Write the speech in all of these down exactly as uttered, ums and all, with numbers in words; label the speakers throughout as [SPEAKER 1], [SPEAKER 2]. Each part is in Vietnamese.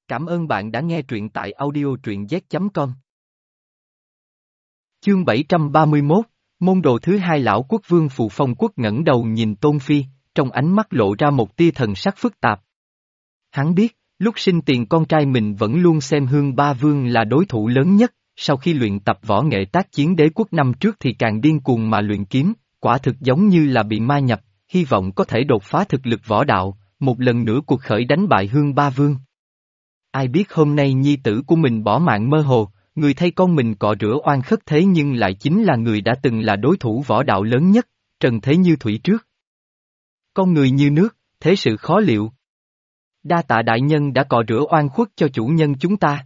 [SPEAKER 1] Cảm ơn bạn đã nghe truyện tại audio truyện z chấm com. Chương bảy trăm ba mươi mốt, môn đồ thứ hai lão quốc vương Phù Phong Quốc ngẩng đầu nhìn Tôn Phi, trong ánh mắt lộ ra một tia thần sắc phức tạp. Hắn biết, lúc sinh tiền con trai mình vẫn luôn xem Hương Ba Vương là đối thủ lớn nhất, sau khi luyện tập võ nghệ tác chiến đế quốc năm trước thì càng điên cuồng mà luyện kiếm, quả thực giống như là bị ma nhập, hy vọng có thể đột phá thực lực võ đạo, một lần nữa cuộc khởi đánh bại Hương Ba Vương. Ai biết hôm nay nhi tử của mình bỏ mạng mơ hồ, người thay con mình cọ rửa oan khất thế nhưng lại chính là người đã từng là đối thủ võ đạo lớn nhất, trần thế như thủy trước. Con người như nước, thế sự khó liệu. Đa tạ đại nhân đã cọ rửa oan khuất cho chủ nhân chúng ta.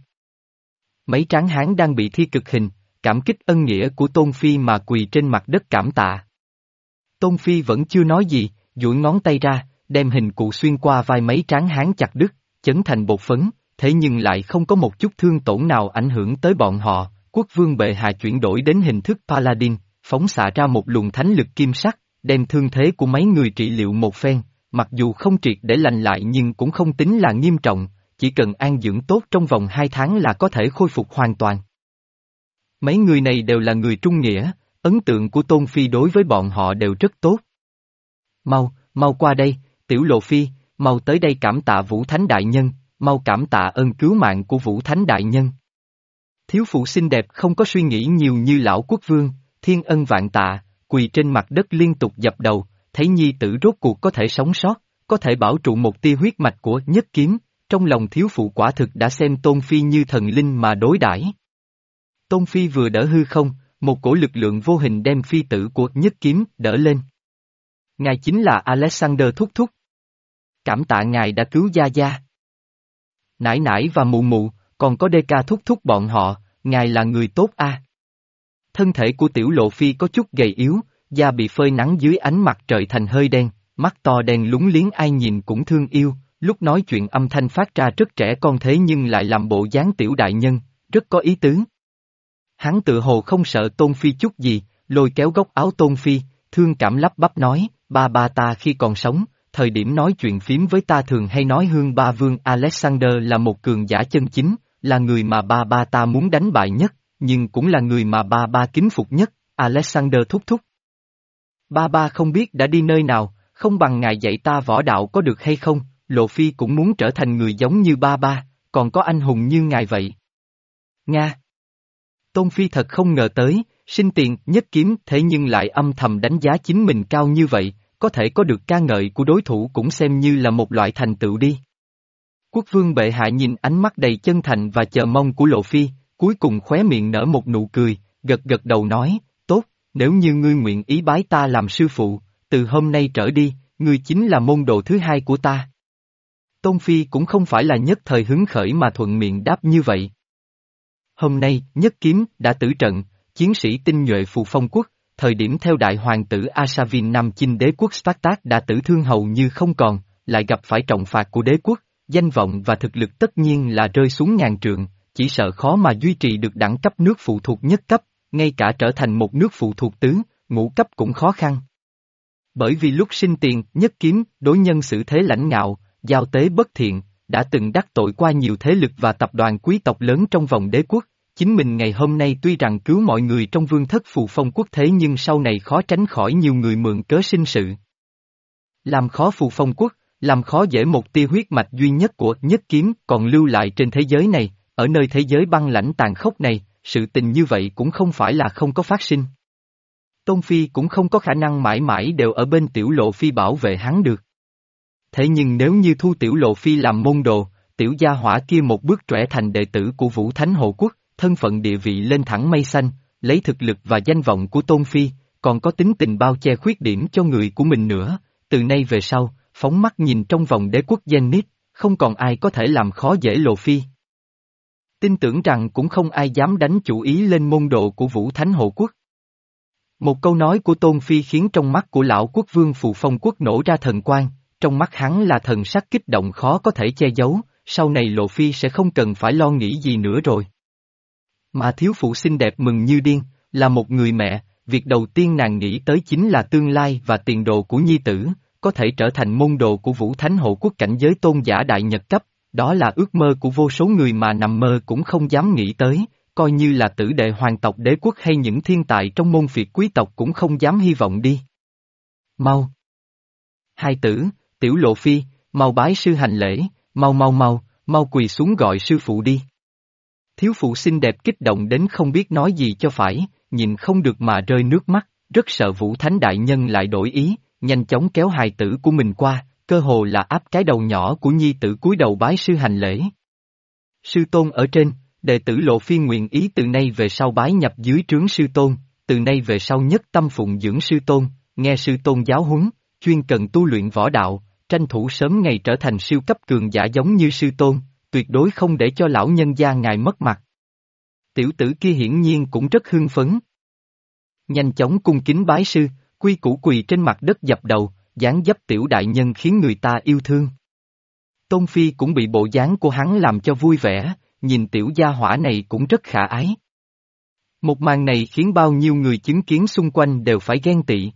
[SPEAKER 1] Mấy tráng hán đang bị thi cực hình, cảm kích ân nghĩa của Tôn Phi mà quỳ trên mặt đất cảm tạ. Tôn Phi vẫn chưa nói gì, duỗi ngón tay ra, đem hình cụ xuyên qua vai mấy tráng hán chặt đứt, chấn thành bột phấn, thế nhưng lại không có một chút thương tổn nào ảnh hưởng tới bọn họ. Quốc vương bệ hạ chuyển đổi đến hình thức Paladin, phóng xạ ra một luồng thánh lực kim sắc, đem thương thế của mấy người trị liệu một phen, mặc dù không triệt để lành lại nhưng cũng không tính là nghiêm trọng, chỉ cần an dưỡng tốt trong vòng hai tháng là có thể khôi phục hoàn toàn. Mấy người này đều là người trung nghĩa, ấn tượng của Tôn Phi đối với bọn họ đều rất tốt. Mau, mau qua đây, Tiểu Lộ Phi, mau tới đây cảm tạ Vũ Thánh Đại Nhân, mau cảm tạ ơn cứu mạng của Vũ Thánh Đại Nhân. Thiếu phụ xinh đẹp không có suy nghĩ nhiều như lão quốc vương, thiên ân vạn tạ, quỳ trên mặt đất liên tục dập đầu, thấy nhi tử rốt cuộc có thể sống sót, có thể bảo trụ một tia huyết mạch của Nhất Kiếm, trong lòng thiếu phụ quả thực đã xem Tôn Phi như thần linh mà đối đãi. Tôn Phi vừa đỡ hư không, một cổ lực lượng vô hình đem phi tử của Nhất Kiếm đỡ lên. Ngài chính là Alexander Thúc Thúc. Cảm tạ ngài đã cứu gia gia. Nải nải và mụ mụ, còn có đê ca thúc thúc bọn họ, ngài là người tốt a. À. Thân thể của Tiểu Lộ Phi có chút gầy yếu, da bị phơi nắng dưới ánh mặt trời thành hơi đen, mắt to đen lúng liếng ai nhìn cũng thương yêu, lúc nói chuyện âm thanh phát ra rất trẻ con thế nhưng lại làm bộ dáng tiểu đại nhân, rất có ý tứ. Hắn tự hồ không sợ Tôn Phi chút gì, lôi kéo góc áo Tôn Phi, thương cảm lắp bắp nói, ba ba ta khi còn sống, thời điểm nói chuyện phím với ta thường hay nói Hương Ba Vương Alexander là một cường giả chân chính, là người mà ba ba ta muốn đánh bại nhất, nhưng cũng là người mà ba ba kính phục nhất, Alexander thúc thúc. Ba ba không biết đã đi nơi nào, không bằng ngài dạy ta võ đạo có được hay không, Lộ Phi cũng muốn trở thành người giống như ba ba, còn có anh hùng như ngài vậy. Nga. Tôn Phi thật không ngờ tới, sinh tiền, Nhất Kiếm thế nhưng lại âm thầm đánh giá chính mình cao như vậy, có thể có được ca ngợi của đối thủ cũng xem như là một loại thành tựu đi. Quốc vương bệ hạ nhìn ánh mắt đầy chân thành và chờ mong của Lộ Phi, cuối cùng khóe miệng nở một nụ cười, gật gật đầu nói, tốt, nếu như ngươi nguyện ý bái ta làm sư phụ, từ hôm nay trở đi, ngươi chính là môn đồ thứ hai của ta. Tôn Phi cũng không phải là nhất thời hứng khởi mà thuận miệng đáp như vậy. Hôm nay, Nhất Kiếm đã tử trận, chiến sĩ tinh nhuệ Phù Phong Quốc, thời điểm theo đại hoàng tử Asavin Nam chinh đế quốc Spartak đã tử thương hầu như không còn, lại gặp phải trọng phạt của đế quốc, danh vọng và thực lực tất nhiên là rơi xuống ngàn trượng, chỉ sợ khó mà duy trì được đẳng cấp nước phụ thuộc nhất cấp, ngay cả trở thành một nước phụ thuộc tứ, ngũ cấp cũng khó khăn. Bởi vì lúc sinh tiền, Nhất Kiếm, đối nhân xử thế lãnh ngạo, giao tế bất thiện, đã từng đắc tội qua nhiều thế lực và tập đoàn quý tộc lớn trong vòng đế quốc. Chính mình ngày hôm nay tuy rằng cứu mọi người trong vương thất Phù Phong Quốc thế nhưng sau này khó tránh khỏi nhiều người mượn cớ sinh sự. Làm khó Phù Phong Quốc, làm khó dễ một tia huyết mạch duy nhất của Nhất Kiếm còn lưu lại trên thế giới này, ở nơi thế giới băng lãnh tàn khốc này, sự tình như vậy cũng không phải là không có phát sinh. Tôn Phi cũng không có khả năng mãi mãi đều ở bên Tiểu Lộ Phi bảo vệ hắn được. Thế nhưng nếu như thu Tiểu Lộ Phi làm môn đồ, Tiểu gia hỏa kia một bước trở thành đệ tử của Vũ Thánh Hộ Quốc, thân phận địa vị lên thẳng mây xanh, lấy thực lực và danh vọng của Tôn Phi, còn có tính tình bao che khuyết điểm cho người của mình nữa, từ nay về sau, phóng mắt nhìn trong vòng đế quốc Zenith, không còn ai có thể làm khó dễ Lộ Phi. Tin tưởng rằng cũng không ai dám đánh chủ ý lên môn đồ của Vũ Thánh Hộ Quốc. Một câu nói của Tôn Phi khiến trong mắt của lão quốc vương Phù Phong Quốc nổ ra thần quang, trong mắt hắn là thần sắc kích động khó có thể che giấu, sau này Lộ Phi sẽ không cần phải lo nghĩ gì nữa rồi. Mà thiếu phụ xinh đẹp mừng như điên, là một người mẹ, việc đầu tiên nàng nghĩ tới chính là tương lai và tiền đồ của nhi tử, có thể trở thành môn đồ của Vũ Thánh Hộ Quốc cảnh giới tôn giả đại nhật cấp, đó là ước mơ của vô số người mà nằm mơ cũng không dám nghĩ tới, coi như là tử đệ hoàng tộc đế quốc hay những thiên tài trong môn phiệt quý tộc cũng không dám hy vọng đi. Mau! Hai tử, Tiểu Lộ Phi, mau bái sư hành lễ, mau mau mau, mau quỳ xuống gọi sư phụ đi. Thiếu phụ xinh đẹp kích động đến không biết nói gì cho phải, nhìn không được mà rơi nước mắt, rất sợ Vũ Thánh Đại Nhân lại đổi ý, nhanh chóng kéo hài tử của mình qua, cơ hồ là áp cái đầu nhỏ của nhi tử cúi đầu bái sư hành lễ. Sư tôn ở trên, đệ tử Lộ Phi nguyện ý từ nay về sau bái nhập dưới trướng sư tôn, từ nay về sau nhất tâm phụng dưỡng sư tôn, nghe sư tôn giáo huấn, chuyên cần tu luyện võ đạo, tranh thủ sớm ngày trở thành siêu cấp cường giả giống như sư tôn, tuyệt đối không để cho lão nhân gia ngài mất mặt. Tiểu tử kia hiển nhiên cũng rất hưng phấn. Nhanh chóng cung kính bái sư, quy củ quỳ trên mặt đất dập đầu, dáng dấp tiểu đại nhân khiến người ta yêu thương. Tôn Phi cũng bị bộ dáng của hắn làm cho vui vẻ, nhìn tiểu gia hỏa này cũng rất khả ái. Một màn này khiến bao nhiêu người chứng kiến xung quanh đều phải ghen tị.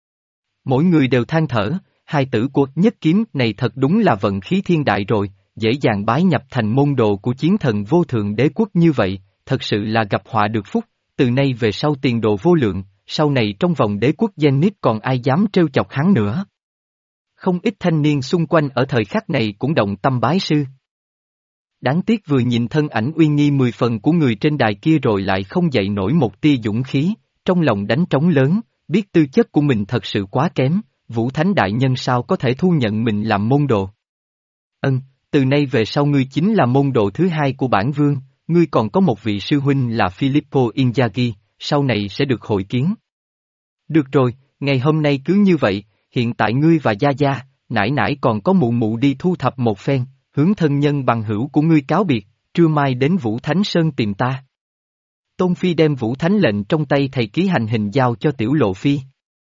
[SPEAKER 1] Mỗi người đều than thở, hai tử của Nhất Kiếm này thật đúng là vận khí thiên đại rồi, dễ dàng bái nhập thành môn đồ của chiến thần vô thượng đế quốc như vậy, thật sự là gặp họa được phúc, từ nay về sau tiền đồ vô lượng, sau này trong vòng đế quốc Zenith còn ai dám trêu chọc hắn nữa. Không ít thanh niên xung quanh ở thời khắc này cũng động tâm bái sư. Đáng tiếc vừa nhìn thân ảnh uy nghi mười phần của người trên đài kia rồi lại không dậy nổi một tia dũng khí, trong lòng đánh trống lớn, biết tư chất của mình thật sự quá kém, Vũ Thánh Đại Nhân sao có thể thu nhận mình làm môn đồ. Ân, từ nay về sau ngươi chính là môn đồ thứ hai của bản vương, ngươi còn có một vị sư huynh là Filippo Inzaghi, sau này sẽ được hội kiến. Được rồi, ngày hôm nay cứ như vậy, hiện tại ngươi và Gia Gia, nải nải còn có mụ mụ đi thu thập một phen, hướng thân nhân bằng hữu của ngươi cáo biệt, trưa mai đến Vũ Thánh Sơn tìm ta. Tôn Phi đem Vũ Thánh lệnh trong tay thầy ký hành hình giao cho Tiểu Lộ Phi.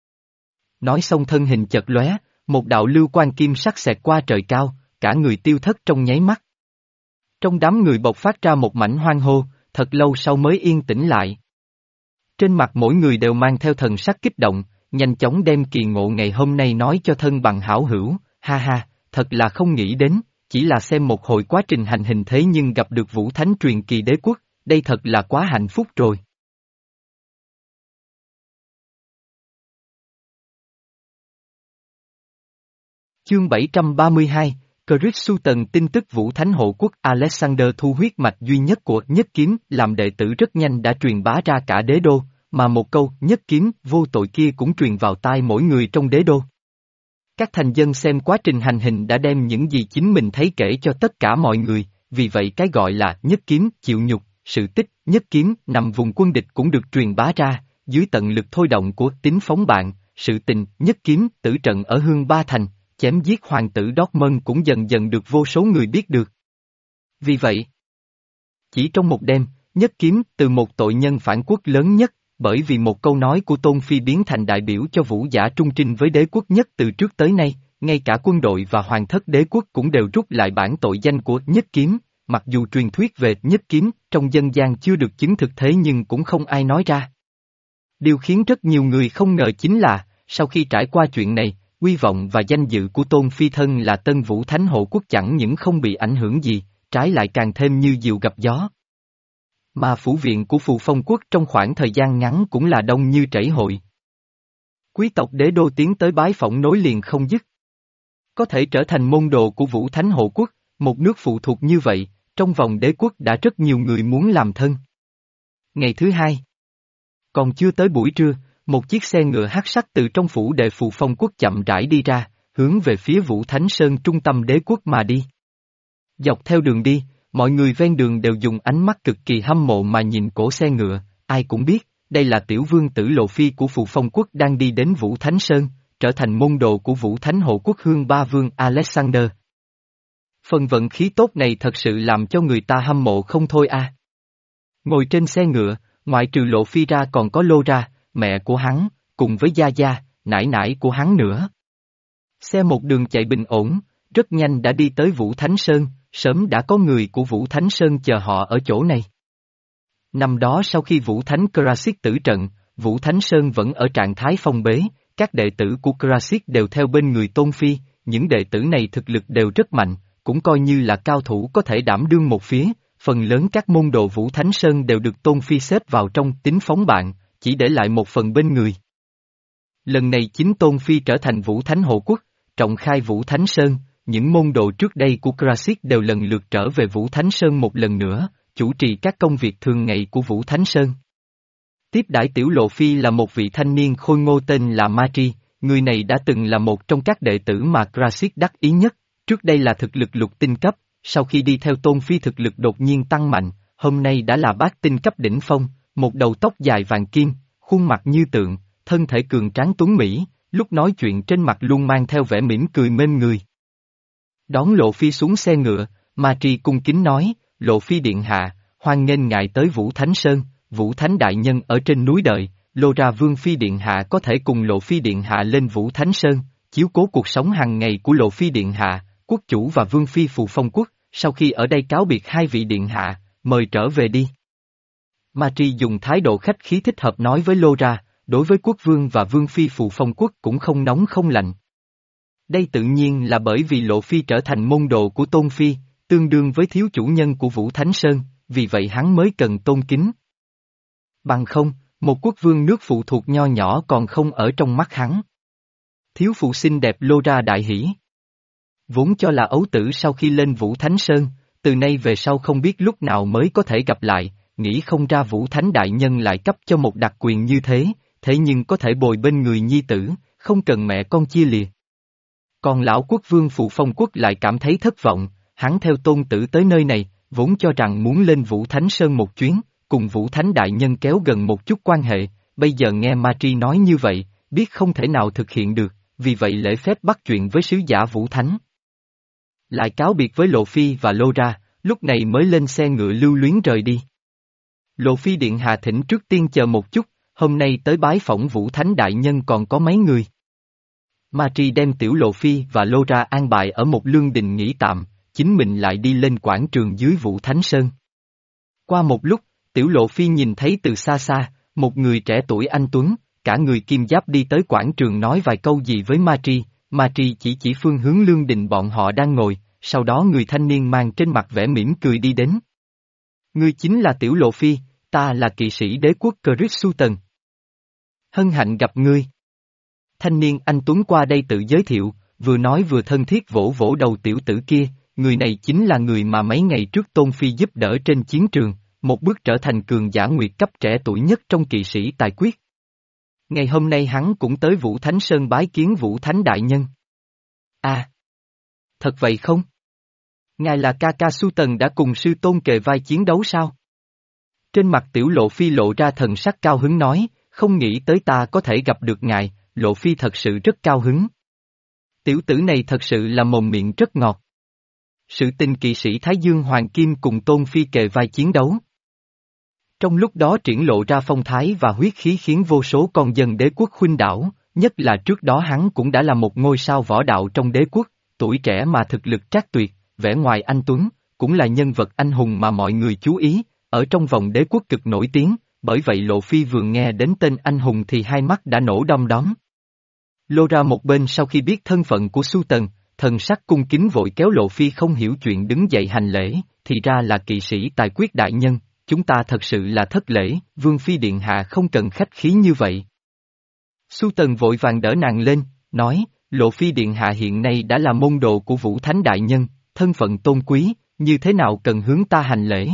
[SPEAKER 1] Nói xong thân hình chật lóe, một đạo lưu quang kim sắc xẹt qua trời cao, cả người tiêu thất trong nháy mắt. Trong đám người bộc phát ra một mảnh hoang hô, thật lâu sau mới yên tĩnh lại. Trên mặt mỗi người đều mang theo thần sắc kích động, nhanh chóng đem kỳ ngộ ngày hôm nay nói cho thân bằng hảo hữu, ha ha, thật là không nghĩ đến, chỉ là xem một hồi quá trình hành hình thế nhưng gặp được Vũ Thánh truyền kỳ đế quốc, đây thật là quá hạnh phúc rồi. Chương bảy trăm ba mươi hai, Chris Sutton tin tức Vũ Thánh hộ quốc Alexander thu huyết mạch duy nhất của Nhất Kiếm làm đệ tử rất nhanh đã truyền bá ra cả đế đô, mà một câu Nhất Kiếm vô tội kia cũng truyền vào tai mỗi người trong đế đô. Các thành dân xem quá trình hành hình đã đem những gì chính mình thấy kể cho tất cả mọi người, vì vậy cái gọi là Nhất Kiếm chịu nhục, sự tích Nhất Kiếm nằm vùng quân địch cũng được truyền bá ra, dưới tận lực thôi động của tính phóng bạn, sự tình Nhất Kiếm tử trận ở Hương Ba Thành, chém giết hoàng tử Dortmund cũng dần dần được vô số người biết được. Vì vậy, chỉ trong một đêm, Nhất Kiếm từ một tội nhân phản quốc lớn nhất, bởi vì một câu nói của Tôn Phi biến thành đại biểu cho vũ giả trung trinh với đế quốc nhất từ trước tới nay, ngay cả quân đội và hoàng thất đế quốc cũng đều rút lại bản tội danh của Nhất Kiếm, mặc dù truyền thuyết về Nhất Kiếm trong dân gian chưa được chứng thực thế nhưng cũng không ai nói ra. Điều khiến rất nhiều người không ngờ chính là, sau khi trải qua chuyện này, uy vọng và danh dự của Tôn Phi thân là Tân Vũ Thánh hộ quốc chẳng những không bị ảnh hưởng gì, trái lại càng thêm như diều gặp gió. Mà phủ viện của Phù Phong quốc trong khoảng thời gian ngắn cũng là đông như chảy hội. Quý tộc đế đô tiến tới bái phỏng nối liền không dứt. Có thể trở thành môn đồ của Vũ Thánh hộ quốc, một nước phụ thuộc như vậy, trong vòng đế quốc đã rất nhiều người muốn làm thân. Ngày thứ hai, còn chưa tới buổi trưa, một chiếc xe ngựa hắc sắc từ trong phủ đệ Phù Phong quốc chậm rãi đi ra, hướng về phía Vũ Thánh Sơn trung tâm đế quốc mà đi. Dọc theo đường đi, mọi người ven đường đều dùng ánh mắt cực kỳ hâm mộ mà nhìn cổ xe ngựa, ai cũng biết, đây là tiểu vương tử Lộ Phi của Phù Phong quốc đang đi đến Vũ Thánh Sơn, trở thành môn đồ của Vũ Thánh hộ quốc Hương Ba Vương Alexander. Phần vận khí tốt này thật sự làm cho người ta hâm mộ không thôi a. Ngồi trên xe ngựa, ngoại trừ Lộ Phi ra còn có Lô ra, mẹ của hắn, cùng với Gia Gia, nải nải của hắn nữa. Xe một đường chạy bình ổn, rất nhanh đã đi tới Vũ Thánh Sơn, sớm đã có người của Vũ Thánh Sơn chờ họ ở chỗ này. Năm đó sau khi Vũ Thánh Krasik tử trận, Vũ Thánh Sơn vẫn ở trạng thái phong bế, các đệ tử của Krasik đều theo bên người Tôn Phi, những đệ tử này thực lực đều rất mạnh, cũng coi như là cao thủ có thể đảm đương một phía, phần lớn các môn đồ Vũ Thánh Sơn đều được Tôn Phi xếp vào trong tính phóng bạn, chỉ để lại một phần bên người. Lần này chính Tôn Phi trở thành Vũ Thánh hộ quốc, trọng khai Vũ Thánh Sơn, những môn đồ trước đây của Krasit đều lần lượt trở về Vũ Thánh Sơn một lần nữa, chủ trì các công việc thường ngày của Vũ Thánh Sơn. Tiếp đãi Tiểu Lộ Phi là một vị thanh niên khôi ngô tên là Matri, người này đã từng là một trong các đệ tử mà Krasit đắc ý nhất, trước đây là thực lực lục tinh cấp, sau khi đi theo Tôn Phi thực lực đột nhiên tăng mạnh, hôm nay đã là bát tinh cấp đỉnh phong, một đầu tóc dài vàng kim, khuôn mặt như tượng, thân thể cường tráng tuấn mỹ, lúc nói chuyện trên mặt luôn mang theo vẻ mỉm cười mên người. Đón Lộ Phi xuống xe ngựa, Matri cung kính nói, Lộ Phi điện hạ, hoan nghênh ngài tới Vũ Thánh Sơn, Vũ Thánh đại nhân ở trên núi đợi, Lô Ra Vương Phi điện hạ có thể cùng Lộ Phi điện hạ lên Vũ Thánh Sơn, chiếu cố cuộc sống hàng ngày của Lộ Phi điện hạ, quốc chủ và Vương Phi Phù Phong Quốc, sau khi ở đây cáo biệt hai vị điện hạ, mời trở về đi. Matri dùng thái độ khách khí thích hợp nói với Lô Ra, đối với quốc vương và Vương Phi Phù Phong Quốc cũng không nóng không lạnh. Đây tự nhiên là bởi vì Lộ Phi trở thành môn đồ của Tôn Phi, tương đương với thiếu chủ nhân của Vũ Thánh Sơn, vì vậy hắn mới cần tôn kính. Bằng không, một quốc vương nước phụ thuộc nho nhỏ còn không ở trong mắt hắn. Thiếu phụ xinh đẹp Lô Ra đại hỉ. Vốn cho là ấu tử sau khi lên Vũ Thánh Sơn, từ nay về sau không biết lúc nào mới có thể gặp lại, nghĩ không ra Vũ Thánh đại nhân lại cấp cho một đặc quyền như thế, thế nhưng có thể bồi bên người nhi tử, không cần mẹ con chia lìa. Còn lão quốc vương Phù Phong Quốc lại cảm thấy thất vọng, hắn theo tôn tử tới nơi này, vốn cho rằng muốn lên Vũ Thánh Sơn một chuyến, cùng Vũ Thánh đại nhân kéo gần một chút quan hệ, bây giờ nghe Matri nói như vậy, biết không thể nào thực hiện được, vì vậy lễ phép bắt chuyện với sứ giả Vũ Thánh. Lại cáo biệt với Lộ Phi và Lô Ra, lúc này mới lên xe ngựa lưu luyến rời đi. Lộ Phi điện hạ thỉnh trước tiên chờ một chút, hôm nay tới bái phỏng Vũ Thánh đại nhân còn có mấy người. Matri đem Tiểu Lộ Phi và Lô Ra an bài ở một lương đình nghỉ tạm, chính mình lại đi lên quảng trường dưới Vũ Thánh Sơn. Qua một lúc, Tiểu Lộ Phi nhìn thấy từ xa xa, một người trẻ tuổi anh tuấn, cả người kim giáp đi tới quảng trường nói vài câu gì với Matri, Matri chỉ chỉ phương hướng lương đình bọn họ đang ngồi, sau đó người thanh niên mang trên mặt vẻ mỉm cười đi đến. Ngươi chính là Tiểu Lộ Phi, ta là kỵ sĩ đế quốc Krixutan. Hân hạnh gặp ngươi. Thanh niên anh tuấn qua đây tự giới thiệu, vừa nói vừa thân thiết vỗ vỗ đầu tiểu tử kia, người này chính là người mà mấy ngày trước Tôn Phi giúp đỡ trên chiến trường, một bước trở thành cường giả nguyệt cấp trẻ tuổi nhất trong kỵ sĩ tài quyết. Ngày hôm nay hắn cũng tới Vũ Thánh Sơn bái kiến Vũ Thánh đại nhân. À! Thật vậy không? Ngài là ca ca Su Tần đã cùng sư tôn kề vai chiến đấu sao? Trên mặt Tiểu Lộ Phi lộ ra thần sắc cao hứng nói, không nghĩ tới ta có thể gặp được ngài, Lộ Phi thật sự rất cao hứng. Tiểu tử này thật sự là mồm miệng rất ngọt. Sự tình kỵ sĩ Thái Dương Hoàng Kim cùng Tôn Phi kề vai chiến đấu. Trong lúc đó triển lộ ra phong thái và huyết khí khiến vô số con dân đế quốc khuynh đảo, nhất là trước đó hắn cũng đã là một ngôi sao võ đạo trong đế quốc, tuổi trẻ mà thực lực trác tuyệt, vẻ ngoài anh tuấn, cũng là nhân vật anh hùng mà mọi người chú ý, ở trong vòng đế quốc cực nổi tiếng, bởi vậy Lộ Phi vừa nghe đến tên anh hùng thì hai mắt đã nổ đom đóm. Lô Ra một bên sau khi biết thân phận của Su Tần, thần sắc cung kính vội kéo Lộ Phi không hiểu chuyện đứng dậy hành lễ, thì ra là kỵ sĩ tài quyết đại nhân, chúng ta thật sự là thất lễ, Vương Phi điện hạ không cần khách khí như vậy. Su Tần vội vàng đỡ nàng lên, nói, Lộ Phi điện hạ hiện nay đã là môn đồ của Vũ Thánh đại nhân, thân phận tôn quý, như thế nào cần hướng ta hành lễ.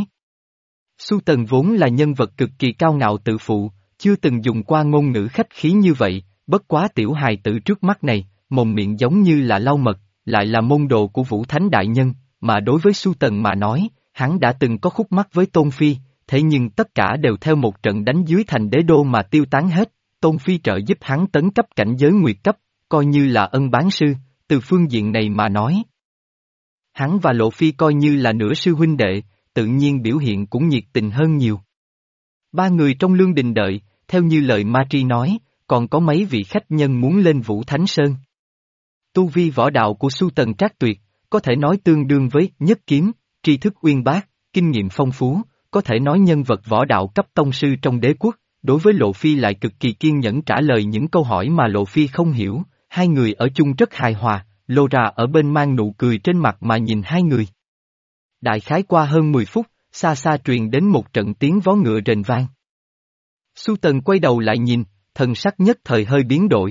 [SPEAKER 1] Su Tần vốn là nhân vật cực kỳ cao ngạo tự phụ, chưa từng dùng qua ngôn ngữ khách khí như vậy, bất quá tiểu hài tử trước mắt này, mồm miệng giống như là lau mật, lại là môn đồ của Vũ Thánh đại nhân, mà đối với Su Tần mà nói, hắn đã từng có khúc mắc với Tôn Phi, thế nhưng tất cả đều theo một trận đánh dưới thành đế đô mà tiêu tán hết, Tôn Phi trợ giúp hắn tấn cấp cảnh giới nguyệt cấp, coi như là ân bán sư, từ phương diện này mà nói. Hắn và Lộ Phi coi như là nửa sư huynh đệ, tự nhiên biểu hiện cũng nhiệt tình hơn nhiều. Ba người trong lương đình đợi, theo như lời Matri nói, còn có mấy vị khách nhân muốn lên Vũ Thánh Sơn. Tu vi võ đạo của Su Tần trác tuyệt, có thể nói tương đương với nhất kiếm, tri thức uyên bác, kinh nghiệm phong phú, có thể nói nhân vật võ đạo cấp tông sư trong đế quốc, đối với Lộ Phi lại cực kỳ kiên nhẫn trả lời những câu hỏi mà Lộ Phi không hiểu, hai người ở chung rất hài hòa, Laura ở bên mang nụ cười trên mặt mà nhìn hai người. Đại khái qua hơn mười phút, xa xa truyền đến một trận tiếng vó ngựa rền vang. Su Tần quay đầu lại nhìn, thần sắc nhất thời hơi biến đổi.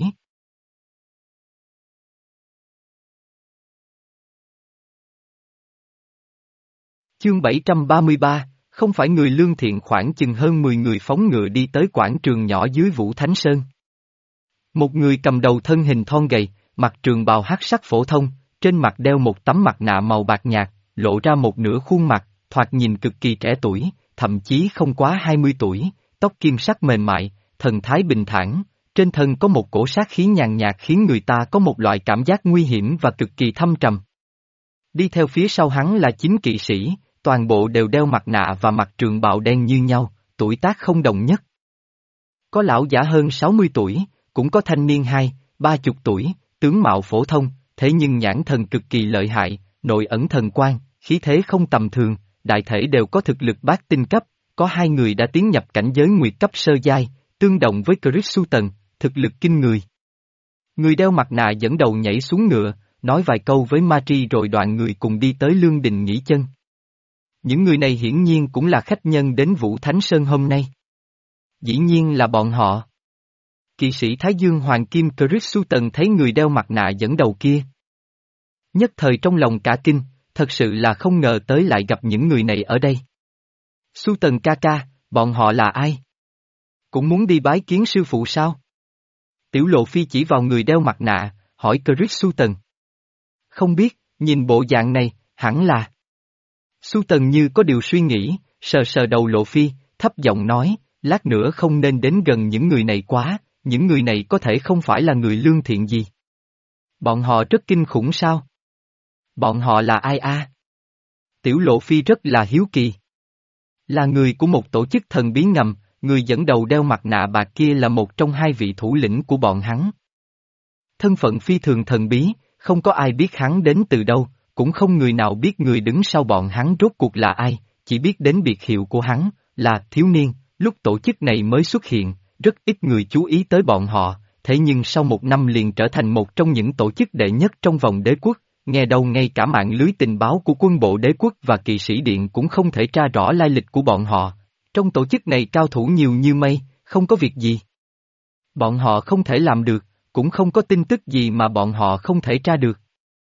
[SPEAKER 1] Chương bảy trăm ba mươi ba, không phải người lương thiện, khoảng chừng hơn mười người phóng ngựa đi tới quảng trường nhỏ dưới Vũ Thánh Sơn. Một người cầm đầu thân hình thon gầy, mặc trường bào hắc sắc phổ thông, trên mặt đeo một tấm mặt nạ màu bạc nhạt, lộ ra một nửa khuôn mặt, thoạt nhìn cực kỳ trẻ tuổi, thậm chí không quá hai mươi tuổi, tóc kim sắc mềm mại, thần thái bình thản, trên thân có một cổ sát khí nhàn nhạt khiến người ta có một loại cảm giác nguy hiểm và cực kỳ thâm trầm. Đi theo phía sau hắn là chín kỵ sĩ, toàn bộ đều đeo mặt nạ và mặc trường bào đen như nhau, tuổi tác không đồng nhất. Có lão giả hơn sáu mươi tuổi, cũng có thanh niên hai, ba chục tuổi, tướng mạo phổ thông, thế nhưng nhãn thần cực kỳ lợi hại, nội ẩn thần quang, khí thế không tầm thường, đại thể đều có thực lực bát tinh cấp, có hai người đã tiến nhập cảnh giới nguyệt cấp sơ giai, tương đồng với Chris Sutton, thực lực kinh người. Người đeo mặt nạ dẫn đầu nhảy xuống ngựa, nói vài câu với Mari rồi đoạn người cùng đi tới Lương Đình nghỉ chân. Những người này hiển nhiên cũng là khách nhân đến Vũ Thánh Sơn hôm nay. Dĩ nhiên là bọn họ. Kỵ sĩ Thái Dương Hoàng Kim Chris Sutton thấy người đeo mặt nạ dẫn đầu kia. Nhất thời trong lòng cả kinh, thật sự là không ngờ tới lại gặp những người này ở đây. Sutton ca ca, bọn họ là ai? Cũng muốn đi bái kiến sư phụ sao? Tiểu Lộ Phi chỉ vào người đeo mặt nạ, hỏi Chris Sutton. Không biết, nhìn bộ dạng này, hẳn là. Sutton như có điều suy nghĩ, sờ sờ đầu Lộ Phi, thấp giọng nói, lát nữa không nên đến gần những người này quá, những người này có thể không phải là người lương thiện gì. Bọn họ rất kinh khủng sao? Bọn họ là ai a? Tiểu Lộ Phi rất là hiếu kỳ. Là người của một tổ chức thần bí ngầm, người dẫn đầu đeo mặt nạ bạc kia là một trong hai vị thủ lĩnh của bọn hắn. Thân phận phi thường thần bí, không có ai biết hắn đến từ đâu, cũng không người nào biết người đứng sau bọn hắn rốt cuộc là ai, chỉ biết đến biệt hiệu của hắn, là thiếu niên, lúc tổ chức này mới xuất hiện, rất ít người chú ý tới bọn họ, thế nhưng sau một năm liền trở thành một trong những tổ chức đệ nhất trong vòng đế quốc, nghe đâu ngay cả mạng lưới tình báo của quân bộ đế quốc và kỵ sĩ điện cũng không thể tra rõ lai lịch của bọn họ. Trong tổ chức này cao thủ nhiều như mây, không có việc gì. Bọn họ không thể làm được, cũng không có tin tức gì mà bọn họ không thể tra được.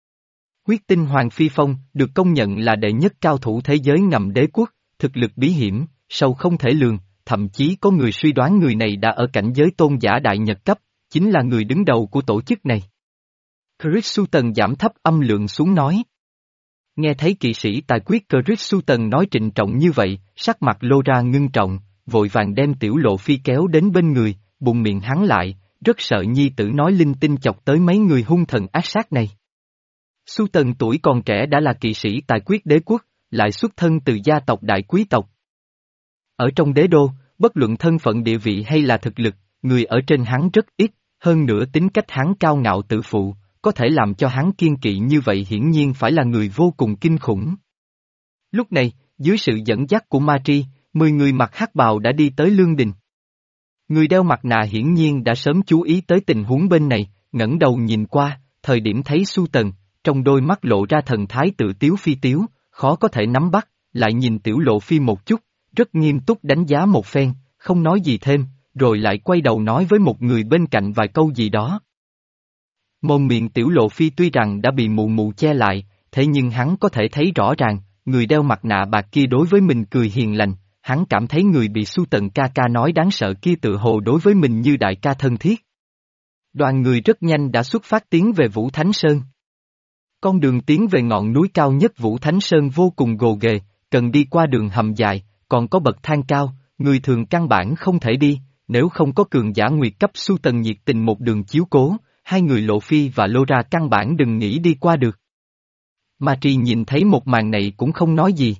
[SPEAKER 1] Huyết tinh Hoàng Phi Phong được công nhận là đệ nhất cao thủ thế giới ngầm đế quốc, thực lực bí hiểm, sâu không thể lường, thậm chí có người suy đoán người này đã ở cảnh giới tôn giả đại nhật cấp, chính là người đứng đầu của tổ chức này. Chris Sutton giảm thấp âm lượng xuống nói. Nghe thấy kỵ sĩ tài quyết Chris Sutton nói trịnh trọng như vậy, sắc mặt Laura ngưng trọng, vội vàng đem Tiểu Lộ Phi kéo đến bên người, bùng miệng hắn lại, rất sợ nhi tử nói linh tinh chọc tới mấy người hung thần ác sát này. Sutton tuổi còn trẻ đã là kỵ sĩ tài quyết đế quốc, lại xuất thân từ gia tộc đại quý tộc. Ở trong đế đô, bất luận thân phận địa vị hay là thực lực, người ở trên hắn rất ít, hơn nữa tính cách hắn cao ngạo tự phụ, có thể làm cho hắn kiên kỵ như vậy hiển nhiên phải là người vô cùng kinh khủng. Lúc này, dưới sự dẫn dắt của Mari, mười người mặc hắc bào đã đi tới Lương Đình. Người đeo mặt nạ hiển nhiên đã sớm chú ý tới tình huống bên này, ngẩng đầu nhìn qua, thời điểm thấy Sutton, trong đôi mắt lộ ra thần thái tự tiếu phi tiếu, khó có thể nắm bắt, lại nhìn Tiểu Lộ Phi một chút, rất nghiêm túc đánh giá một phen, không nói gì thêm, rồi lại quay đầu nói với một người bên cạnh vài câu gì đó. Mồm miệng Tiểu Lộ Phi tuy rằng đã bị mù mù che lại, thế nhưng hắn có thể thấy rõ ràng, người đeo mặt nạ bạc kia đối với mình cười hiền lành, hắn cảm thấy người bị Sutton ca ca nói đáng sợ kia tự hồ đối với mình như đại ca thân thiết. Đoàn người rất nhanh đã xuất phát tiến về Vũ Thánh Sơn. Con đường tiến về ngọn núi cao nhất Vũ Thánh Sơn vô cùng gồ ghề, cần đi qua đường hầm dài, còn có bậc thang cao, người thường căn bản không thể đi, nếu không có cường giả nguyệt cấp Sutton nhiệt tình một đường chiếu cố, hai người Lộ Phi và Laura căn bản đừng nghĩ đi qua được. Mari nhìn thấy một màn này cũng không nói gì.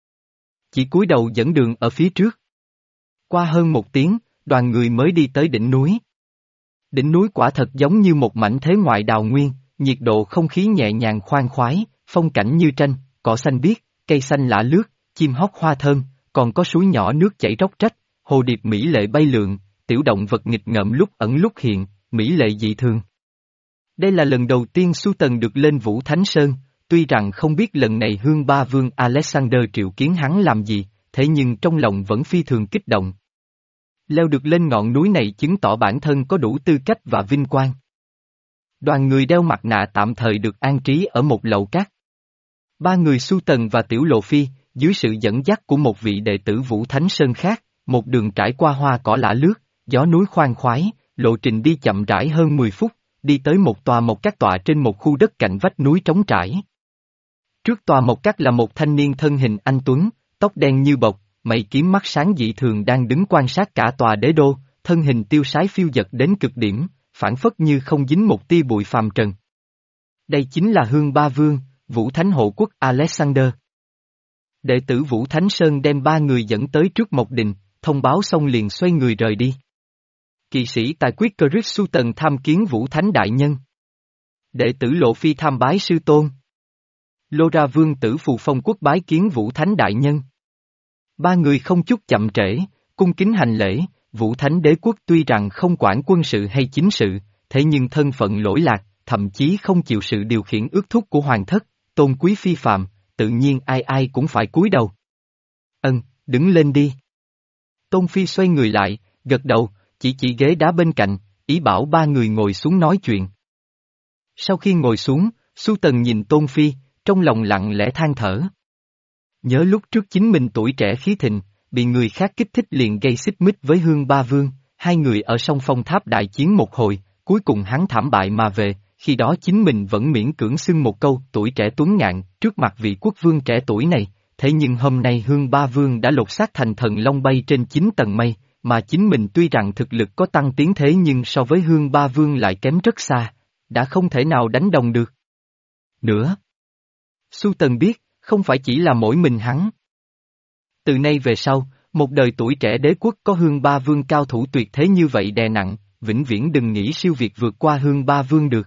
[SPEAKER 1] Chỉ cúi đầu dẫn đường ở phía trước. Qua hơn một tiếng, đoàn người mới đi tới đỉnh núi. Đỉnh núi quả thật giống như một mảnh thế ngoại đào nguyên, nhiệt độ không khí nhẹ nhàng khoan khoái, phong cảnh như tranh, cỏ xanh biếc, cây xanh lả lướt, chim hót hoa thơm, còn có suối nhỏ nước chảy róc rách, hồ điệp mỹ lệ bay lượn, tiểu động vật nghịch ngợm lúc ẩn lúc hiện, mỹ lệ dị thường. Đây là lần đầu tiên Su Tần được lên Vũ Thánh Sơn, tuy rằng không biết lần này Hương Ba Vương Alexander triệu kiến hắn làm gì, thế nhưng trong lòng vẫn phi thường kích động. Leo được lên ngọn núi này chứng tỏ bản thân có đủ tư cách và vinh quang. Đoàn người đeo mặt nạ tạm thời được an trí ở một lầu cát. Ba người Su Tần và Tiểu Lộ Phi, dưới sự dẫn dắt của một vị đệ tử Vũ Thánh Sơn khác, một đường trải qua hoa cỏ lả lướt, gió núi khoan khoái, lộ trình đi chậm rãi hơn mười phút, đi tới một tòa một các tọa trên một khu đất cạnh vách núi trống trải. Trước tòa một các là một thanh niên thân hình anh tuấn, tóc đen như bộc, mày kiếm mắt sáng dị thường đang đứng quan sát cả tòa đế đô, thân hình tiêu sái phiêu dật đến cực điểm, phảng phất như không dính một tia bụi phàm trần. Đây chính là Hương Ba Vương, Vũ Thánh Hộ Quốc Alexander. Đệ tử Vũ Thánh Sơn đem ba người dẫn tới trước Mộc Đình, thông báo xong liền xoay người rời đi. Kỵ sĩ tài quyết Chris Su Tần tham kiến Vũ Thánh Đại Nhân. Đệ tử Lộ Phi tham bái sư tôn. Lô Ra Vương tử Phù Phong Quốc bái kiến Vũ Thánh Đại Nhân. Ba người không chút chậm trễ, cung kính hành lễ. Vũ Thánh Đế Quốc tuy rằng không quản quân sự hay chính sự, thế nhưng thân phận lỗi lạc, thậm chí không chịu sự điều khiển ước thúc của hoàng thất, tôn quý phi phàm, tự nhiên ai ai cũng phải cúi đầu. Ân, đứng lên đi. Tôn Phi xoay người lại, gật đầu, chỉ chỉ ghế đá bên cạnh, ý bảo ba người ngồi xuống nói chuyện. Sau khi ngồi xuống, Su Tần nhìn Tôn Phi, trong lòng lặng lẽ than thở. Nhớ lúc trước chính mình tuổi trẻ khí thịnh, bị người khác kích thích liền gây xích mích với Hương Ba Vương, hai người ở song Phong Tháp đại chiến một hồi, cuối cùng hắn thảm bại mà về, khi đó chính mình vẫn miễn cưỡng xưng một câu tuổi trẻ tuấn ngạn trước mặt vị quốc vương trẻ tuổi này, thế nhưng hôm nay Hương Ba Vương đã lột xác thành thần long bay trên chín tầng mây, mà chính mình tuy rằng thực lực có tăng tiến thế nhưng so với Hương Ba Vương lại kém rất xa, đã không thể nào đánh đồng được. Nữa, Su Tần biết, không phải chỉ là mỗi mình hắn. Từ nay về sau, một đời tuổi trẻ đế quốc có Hương Ba Vương cao thủ tuyệt thế như vậy đè nặng, vĩnh viễn đừng nghĩ siêu việt vượt qua Hương Ba Vương được.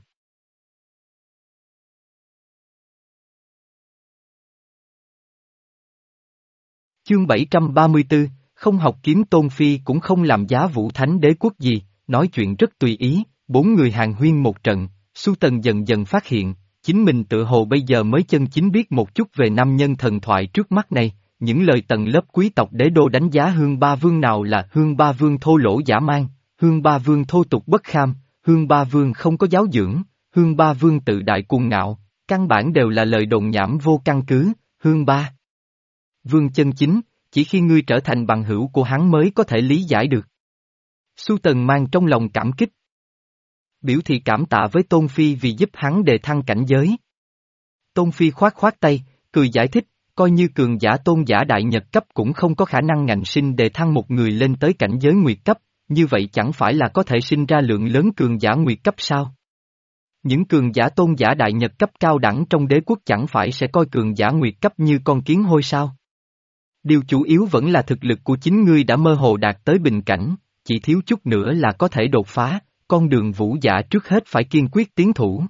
[SPEAKER 1] Chương bảy trăm ba mươi tư, không học kiếm Tôn Phi cũng không làm giá Vũ Thánh Đế Quốc gì, nói chuyện rất tùy ý, bốn người hàng huyên một trận, Su Tần dần dần phát hiện, chính mình tự hồ bây giờ mới chân chính biết một chút về nam nhân thần thoại trước mắt này, những lời tầng lớp quý tộc đế đô đánh giá Hương Ba Vương nào là Hương Ba Vương thô lỗ dã man, Hương Ba Vương thô tục bất kham, Hương Ba Vương không có giáo dưỡng, Hương Ba Vương tự đại cuồng ngạo, căn bản đều là lời đồn nhảm vô căn cứ, Hương Ba Vương chân chính, chỉ khi ngươi trở thành bằng hữu của hắn mới có thể lý giải được. Su Tần mang trong lòng cảm kích. Biểu thị cảm tạ với Tôn Phi vì giúp hắn đề thăng cảnh giới. Tôn Phi khoát khoát tay, cười giải thích, coi như cường giả tôn giả đại nhật cấp cũng không có khả năng ngạnh sinh đề thăng một người lên tới cảnh giới nguyệt cấp, như vậy chẳng phải là có thể sinh ra lượng lớn cường giả nguyệt cấp sao? Những cường giả tôn giả đại nhật cấp cao đẳng trong đế quốc chẳng phải sẽ coi cường giả nguyệt cấp như con kiến hôi sao? Điều chủ yếu vẫn là thực lực của chính ngươi đã mơ hồ đạt tới bình cảnh, chỉ thiếu chút nữa là có thể đột phá, con đường vũ giả trước hết phải kiên quyết tiến thủ.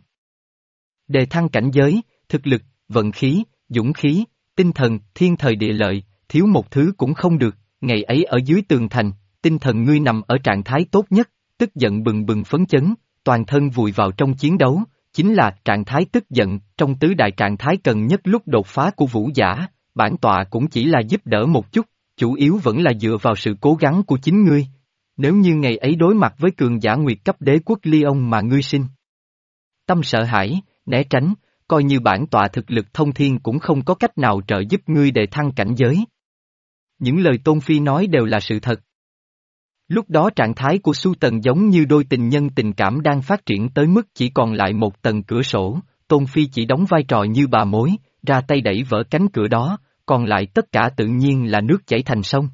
[SPEAKER 1] Đề thăng cảnh giới, thực lực, vận khí, dũng khí, tinh thần, thiên thời địa lợi, thiếu một thứ cũng không được, ngày ấy ở dưới tường thành, tinh thần ngươi nằm ở trạng thái tốt nhất, tức giận bừng bừng phấn chấn, toàn thân vùi vào trong chiến đấu, chính là trạng thái tức giận, trong tứ đại trạng thái cần nhất lúc đột phá của vũ giả. Bản tọa cũng chỉ là giúp đỡ một chút, chủ yếu vẫn là dựa vào sự cố gắng của chính ngươi. Nếu như ngày ấy đối mặt với cường giả nguyệt cấp đế quốc Lyon mà ngươi sinh tâm sợ hãi, né tránh, coi như bản tọa thực lực thông thiên cũng không có cách nào trợ giúp ngươi đề thăng cảnh giới. Những lời Tôn Phi nói đều là sự thật. Lúc đó trạng thái của Su Tần giống như đôi tình nhân tình cảm đang phát triển tới mức chỉ còn lại một tầng cửa sổ, Tôn Phi chỉ đóng vai trò như bà mối, ra tay đẩy vỡ cánh cửa đó, còn lại tất cả tự nhiên là nước chảy thành sông.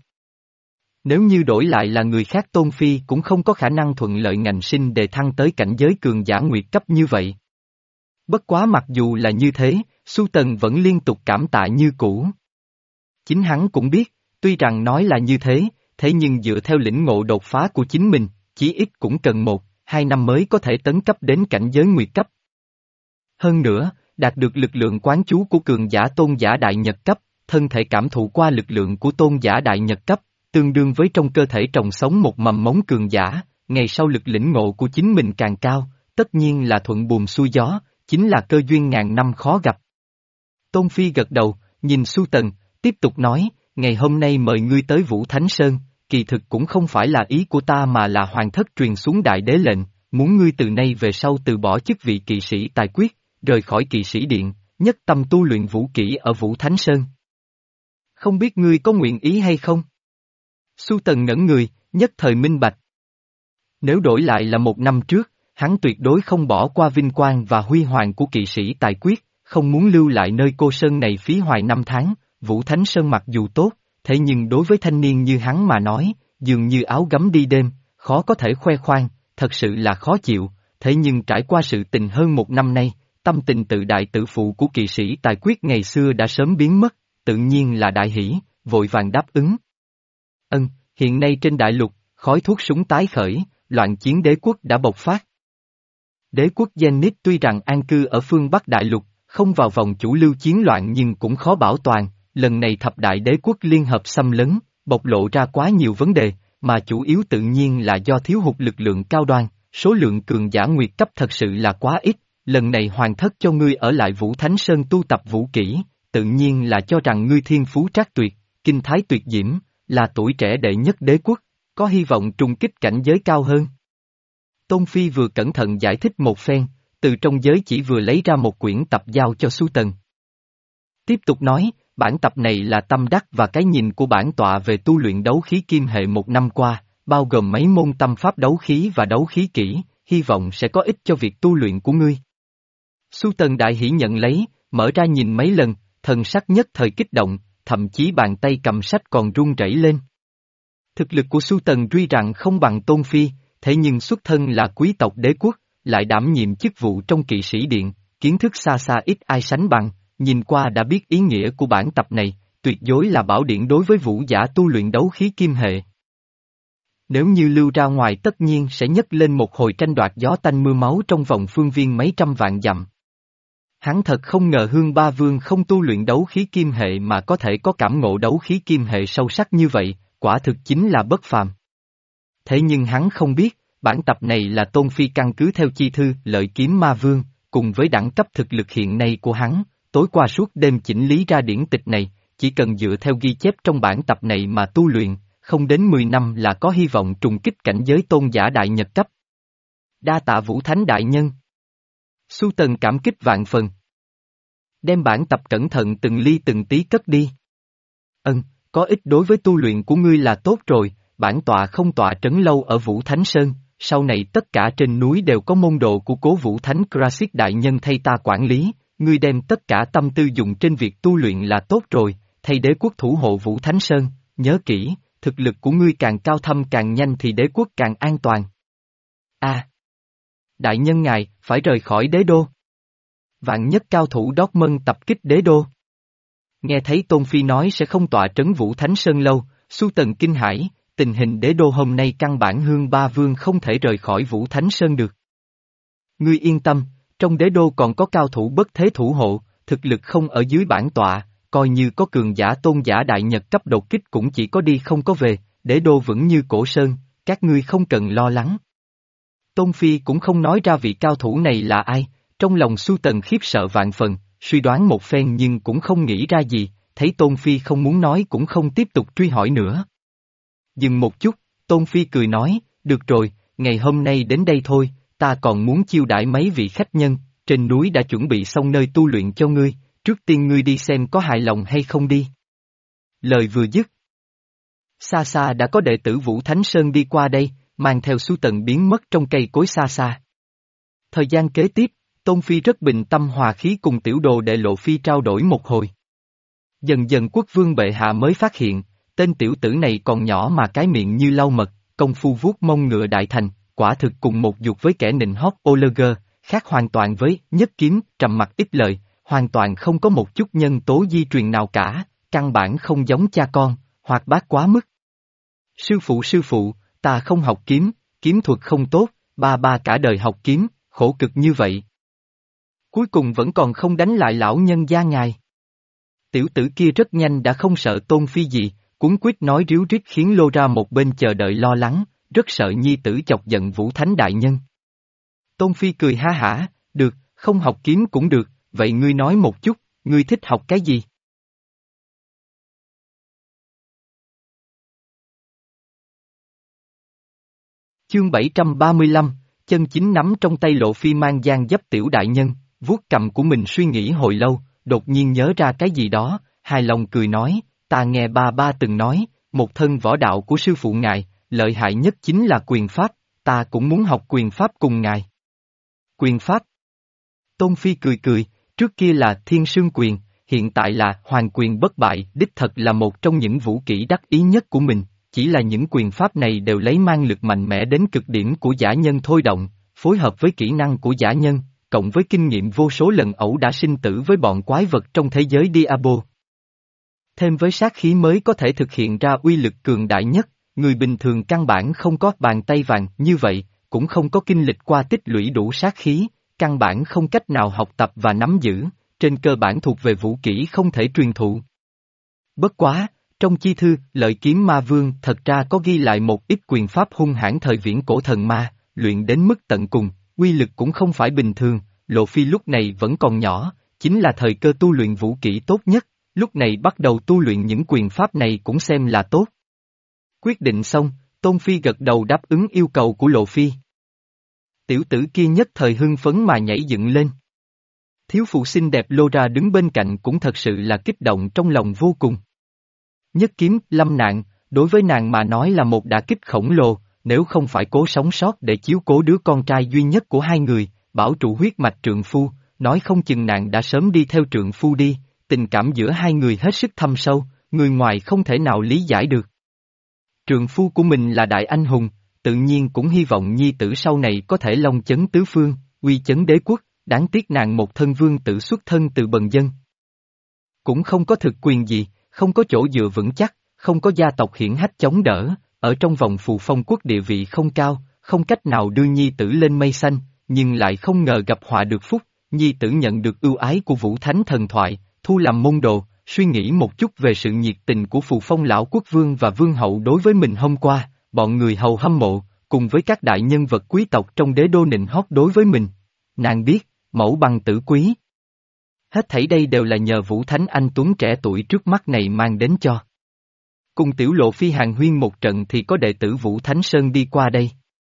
[SPEAKER 1] Nếu như đổi lại là người khác Tôn Phi cũng không có khả năng thuận lợi ngành sinh đề thăng tới cảnh giới cường giả nguyệt cấp như vậy. Bất quá mặc dù là như thế, Su Tần vẫn liên tục cảm tạ như cũ. Chính hắn cũng biết, tuy rằng nói là như thế, thế nhưng dựa theo lĩnh ngộ đột phá của chính mình, chí ít cũng cần một, hai năm mới có thể tấn cấp đến cảnh giới nguyệt cấp. Hơn nữa, đạt được lực lượng quán chú của cường giả tôn giả đại nhật cấp, thân thể cảm thụ qua lực lượng của tôn giả đại nhật cấp, tương đương với trong cơ thể trồng sống một mầm mống cường giả, ngày sau lực lĩnh ngộ của chính mình càng cao, tất nhiên là thuận buồm xuôi gió, chính là cơ duyên ngàn năm khó gặp. Tôn Phi gật đầu, nhìn Xu Tần, tiếp tục nói, ngày hôm nay mời ngươi tới Vũ Thánh Sơn, kỳ thực cũng không phải là ý của ta mà là hoàng thất truyền xuống đại đế lệnh, muốn ngươi từ nay về sau từ bỏ chức vị kỵ sĩ tài quyết, rời khỏi kỵ sĩ điện, nhất tâm tu luyện vũ kỹ ở Vũ Thánh Sơn. Không biết ngươi có nguyện ý hay không? Xu Tần ngẩn người, nhất thời minh bạch. Nếu đổi lại là một năm trước, hắn tuyệt đối không bỏ qua vinh quang và huy hoàng của kỵ sĩ tài quyết, không muốn lưu lại nơi cô sơn này phí hoài năm tháng. Vũ Thánh Sơn mặc dù tốt, thế nhưng đối với thanh niên như hắn mà nói, dường như áo gấm đi đêm, khó có thể khoe khoang, thật sự là khó chịu, thế nhưng trải qua sự tình hơn một năm nay, tâm tình tự đại tự phụ của kỵ sĩ tài quyết ngày xưa đã sớm biến mất, tự nhiên là đại hỷ, vội vàng đáp ứng. Ân, hiện nay trên đại lục, khói thuốc súng tái khởi, loạn chiến đế quốc đã bộc phát. Đế quốc Zenith tuy rằng an cư ở phương Bắc đại lục, không vào vòng chủ lưu chiến loạn nhưng cũng khó bảo toàn, lần này thập đại đế quốc liên hợp xâm lấn, bộc lộ ra quá nhiều vấn đề, mà chủ yếu tự nhiên là do thiếu hụt lực lượng cao đoan, số lượng cường giả nguyệt cấp thật sự là quá ít, lần này hoàng thất cho ngươi ở lại Vũ Thánh Sơn tu tập vũ kỹ, tự nhiên là cho rằng ngươi thiên phú trác tuyệt, kinh thái tuyệt diễm, là tuổi trẻ đệ nhất đế quốc, có hy vọng trùng kích cảnh giới cao hơn. Tôn Phi vừa cẩn thận giải thích một phen, từ trong giới chỉ vừa lấy ra một quyển tập giao cho Xu Tần. Tiếp tục nói, bản tập này là tâm đắc và cái nhìn của bản tọa về tu luyện đấu khí kim hệ một năm qua, bao gồm mấy môn tâm pháp đấu khí và đấu khí kỹ, hy vọng sẽ có ích cho việc tu luyện của ngươi. Xu Tần đại hỉ nhận lấy, mở ra nhìn mấy lần, thần sắc nhất thời kích động, thậm chí bàn tay cầm sách còn run rẩy lên. Thực lực của Xu Tần tuy rằng không bằng Tôn Phi, thế nhưng xuất thân là quý tộc đế quốc, lại đảm nhiệm chức vụ trong kỵ sĩ điện, kiến thức xa xa ít ai sánh bằng, nhìn qua đã biết ý nghĩa của bản tập này, tuyệt đối là bảo điển đối với vũ giả tu luyện đấu khí kim hệ. Nếu như lưu ra ngoài tất nhiên sẽ nhấc lên một hồi tranh đoạt gió tanh mưa máu trong vòng phương viên mấy trăm vạn dặm. Hắn thật không ngờ Hương Ba Vương không tu luyện đấu khí kim hệ mà có thể có cảm ngộ đấu khí kim hệ sâu sắc như vậy, quả thực chính là bất phàm. Thế nhưng hắn không biết, bản tập này là Tôn Phi căn cứ theo chi thư Lợi Kiếm Ma Vương, cùng với đẳng cấp thực lực hiện nay của hắn, tối qua suốt đêm chỉnh lý ra điển tịch này, chỉ cần dựa theo ghi chép trong bản tập này mà tu luyện, không đến mười năm là có hy vọng trùng kích cảnh giới tôn giả đại nhật cấp. Đa tạ Vũ Thánh đại nhân. Xu Tần cảm kích vạn phần. Đem bản tập cẩn thận từng ly từng tí cất đi. Ân, có ích đối với tu luyện của ngươi là tốt rồi, bản tọa không tọa trấn lâu ở Vũ Thánh Sơn, sau này tất cả trên núi đều có môn đồ của cố Vũ Thánh Krasit đại nhân thay ta quản lý, ngươi đem tất cả tâm tư dùng trên việc tu luyện là tốt rồi, thay đế quốc thủ hộ Vũ Thánh Sơn, nhớ kỹ, thực lực của ngươi càng cao thâm càng nhanh thì đế quốc càng an toàn. A, à, đại nhân ngài, phải rời khỏi đế đô. Vạn nhất cao thủ Dortmund tập kích đế đô. Nghe thấy Tôn Phi nói sẽ không tọa trấn Vũ Thánh Sơn lâu, Xu Tần kinh hãi, tình hình đế đô hôm nay căn bản Hương Ba Vương không thể rời khỏi Vũ Thánh Sơn được. Ngươi yên tâm, trong đế đô còn có cao thủ bất thế thủ hộ, thực lực không ở dưới bản tọa, coi như có cường giả tôn giả đại nhật cấp đột kích cũng chỉ có đi không có về, đế đô vững như cổ sơn, các ngươi không cần lo lắng. Tôn Phi cũng không nói ra vị cao thủ này là ai, trong lòng Xu Tần khiếp sợ vạn phần, suy đoán một phen nhưng cũng không nghĩ ra gì, thấy Tôn Phi không muốn nói cũng không tiếp tục truy hỏi nữa. Dừng một chút, Tôn Phi cười nói, được rồi, ngày hôm nay đến đây thôi, ta còn muốn chiêu đãi mấy vị khách nhân, trên núi đã chuẩn bị xong nơi tu luyện cho ngươi, trước tiên ngươi đi xem có hài lòng hay không đi. Lời vừa dứt. Xa xa đã có đệ tử Vũ Thánh Sơn đi qua đây, mang theo Xu Tần biến mất trong cây cối xa xa. Thời gian kế tiếp, Tôn Phi rất bình tâm hòa khí cùng tiểu đồ đệ Lộ Phi trao đổi một hồi. Dần dần quốc vương bệ hạ mới phát hiện, tên tiểu tử này còn nhỏ mà cái miệng như lau mật, công phu vuốt mông ngựa đại thành, quả thực cùng một dục với kẻ nịnh hót Oliger, khác hoàn toàn với Nhất Kiếm, trầm mặc ít lời, hoàn toàn không có một chút nhân tố di truyền nào cả, căn bản không giống cha con, hoạt bát quá mức. Sư phụ sư phụ, ta không học kiếm, kiếm thuật không tốt, ba ba cả đời học kiếm, khổ cực như vậy. Cuối cùng vẫn còn không đánh lại lão nhân gia ngài. Tiểu tử kia rất nhanh đã không sợ Tôn Phi gì, cuống quýt nói ríu rít khiến lô ra một bên chờ đợi lo lắng, rất sợ nhi tử chọc giận Vũ Thánh đại nhân. Tôn Phi cười ha hả, được, không học kiếm cũng được, vậy ngươi nói một chút, ngươi thích học cái gì? Chương bảy trăm ba mươi lăm, chân chính nắm trong tay Lộ Phi mang gian dấp tiểu đại nhân, vuốt cầm của mình suy nghĩ hồi lâu, đột nhiên nhớ ra cái gì đó, hài lòng cười nói, ta nghe ba ba từng nói, một thân võ đạo của sư phụ ngài, lợi hại nhất chính là quyền pháp, ta cũng muốn học quyền pháp cùng ngài. Quyền pháp? Tôn Phi cười cười, trước kia là Thiên Sương Quyền, hiện tại là Hoàng Quyền bất bại, đích thật là một trong những vũ kỹ đắc ý nhất của mình, chỉ là những quyền pháp này đều lấy mang lực mạnh mẽ đến cực điểm của giả nhân thôi động, phối hợp với kỹ năng của giả nhân, cộng với kinh nghiệm vô số lần ẩu đả sinh tử với bọn quái vật trong thế giới Diablo. Thêm với sát khí mới có thể thực hiện ra uy lực cường đại nhất, người bình thường căn bản không có bàn tay vàng như vậy, cũng không có kinh lịch qua tích lũy đủ sát khí, căn bản không cách nào học tập và nắm giữ, trên cơ bản thuộc về vũ kỹ không thể truyền thụ. Bất quá, trong chi thư, Lợi Kiếm Ma Vương thật ra có ghi lại một ít quyền pháp hung hãn thời viễn cổ thần ma, luyện đến mức tận cùng, uy lực cũng không phải bình thường, Lộ Phi lúc này vẫn còn nhỏ, chính là thời cơ tu luyện vũ kỹ tốt nhất, lúc này bắt đầu tu luyện những quyền pháp này cũng xem là tốt. Quyết định xong, Tôn Phi gật đầu đáp ứng yêu cầu của Lộ Phi. Tiểu tử kia nhất thời hưng phấn mà nhảy dựng lên. Thiếu phụ xinh đẹp lô ra đứng bên cạnh cũng thật sự là kích động trong lòng vô cùng. Nhất kiếm, lâm nạn, đối với nàng mà nói là một đả kích khổng lồ, nếu không phải cố sống sót để chiếu cố đứa con trai duy nhất của hai người, bảo trụ huyết mạch trượng phu, nói không chừng nàng đã sớm đi theo trượng phu đi, tình cảm giữa hai người hết sức thâm sâu, người ngoài không thể nào lý giải được. Trượng phu của mình là đại anh hùng, tự nhiên cũng hy vọng nhi tử sau này có thể long chấn tứ phương, uy chấn đế quốc, đáng tiếc nàng một thân vương tự xuất thân từ bần dân. Cũng không có thực quyền gì, không có chỗ dựa vững chắc, không có gia tộc hiển hách chống đỡ, ở trong vòng Phù Phong quốc địa vị không cao, không cách nào đưa nhi tử lên mây xanh, nhưng lại không ngờ gặp họa được phúc, nhi tử nhận được ưu ái của Vũ Thánh thần thoại, thu làm môn đồ, suy nghĩ một chút về sự nhiệt tình của Phù Phong lão quốc vương và vương hậu đối với mình hôm qua, bọn người hầu hâm mộ, cùng với các đại nhân vật quý tộc trong đế đô nịnh hót đối với mình. Nàng biết, mẫu bằng tử quý. Hết thảy đây đều là nhờ Vũ Thánh anh tuấn trẻ tuổi trước mắt này mang đến cho. Cùng tiểu Lộ Phi hàng huyên một trận thì có đệ tử Vũ Thánh Sơn đi qua đây.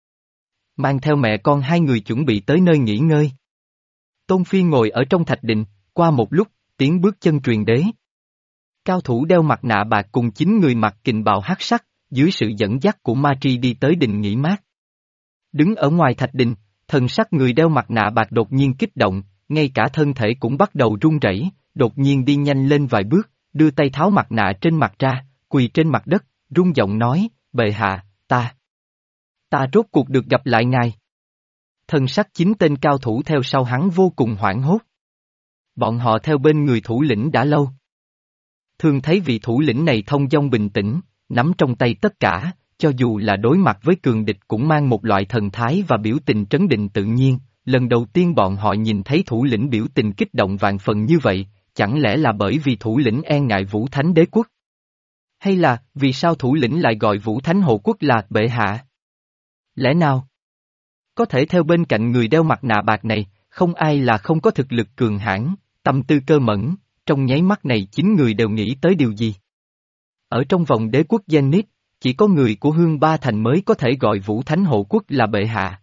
[SPEAKER 1] Mang theo mẹ con hai người chuẩn bị tới nơi nghỉ ngơi. Tôn Phi ngồi ở trong thạch đình, qua một lúc, tiếng bước chân truyền đế. Cao thủ đeo mặt nạ bạc cùng chín người mặc kình bào hắc sắc, dưới sự dẫn dắt của Ma Tri đi tới đình nghỉ mát. Đứng ở ngoài thạch đình, thần sắc người đeo mặt nạ bạc đột nhiên kích động, ngay cả thân thể cũng bắt đầu run rẩy, đột nhiên đi nhanh lên vài bước, đưa tay tháo mặt nạ trên mặt ra, quỳ trên mặt đất, run giọng nói, bệ hạ, ta. Ta rốt cuộc được gặp lại ngài. Thần sắc chín tên cao thủ theo sau hắn vô cùng hoảng hốt. Bọn họ theo bên người thủ lĩnh đã lâu. Thường thấy vị thủ lĩnh này thông dong bình tĩnh, nắm trong tay tất cả, cho dù là đối mặt với cường địch cũng mang một loại thần thái và biểu tình trấn định tự nhiên. Lần đầu tiên bọn họ nhìn thấy thủ lĩnh biểu tình kích động vạn phần như vậy, chẳng lẽ là bởi vì thủ lĩnh e ngại Vũ Thánh đế quốc? Hay là, vì sao thủ lĩnh lại gọi Vũ Thánh hộ quốc là bệ hạ? Lẽ nào? Có thể theo bên cạnh người đeo mặt nạ bạc này, không ai là không có thực lực cường hãn, tâm tư cơ mẫn, trong nháy mắt này chín người đều nghĩ tới điều gì? Ở trong vòng đế quốc Zenith, chỉ có người của Hương Ba Thành mới có thể gọi Vũ Thánh hộ quốc là bệ hạ.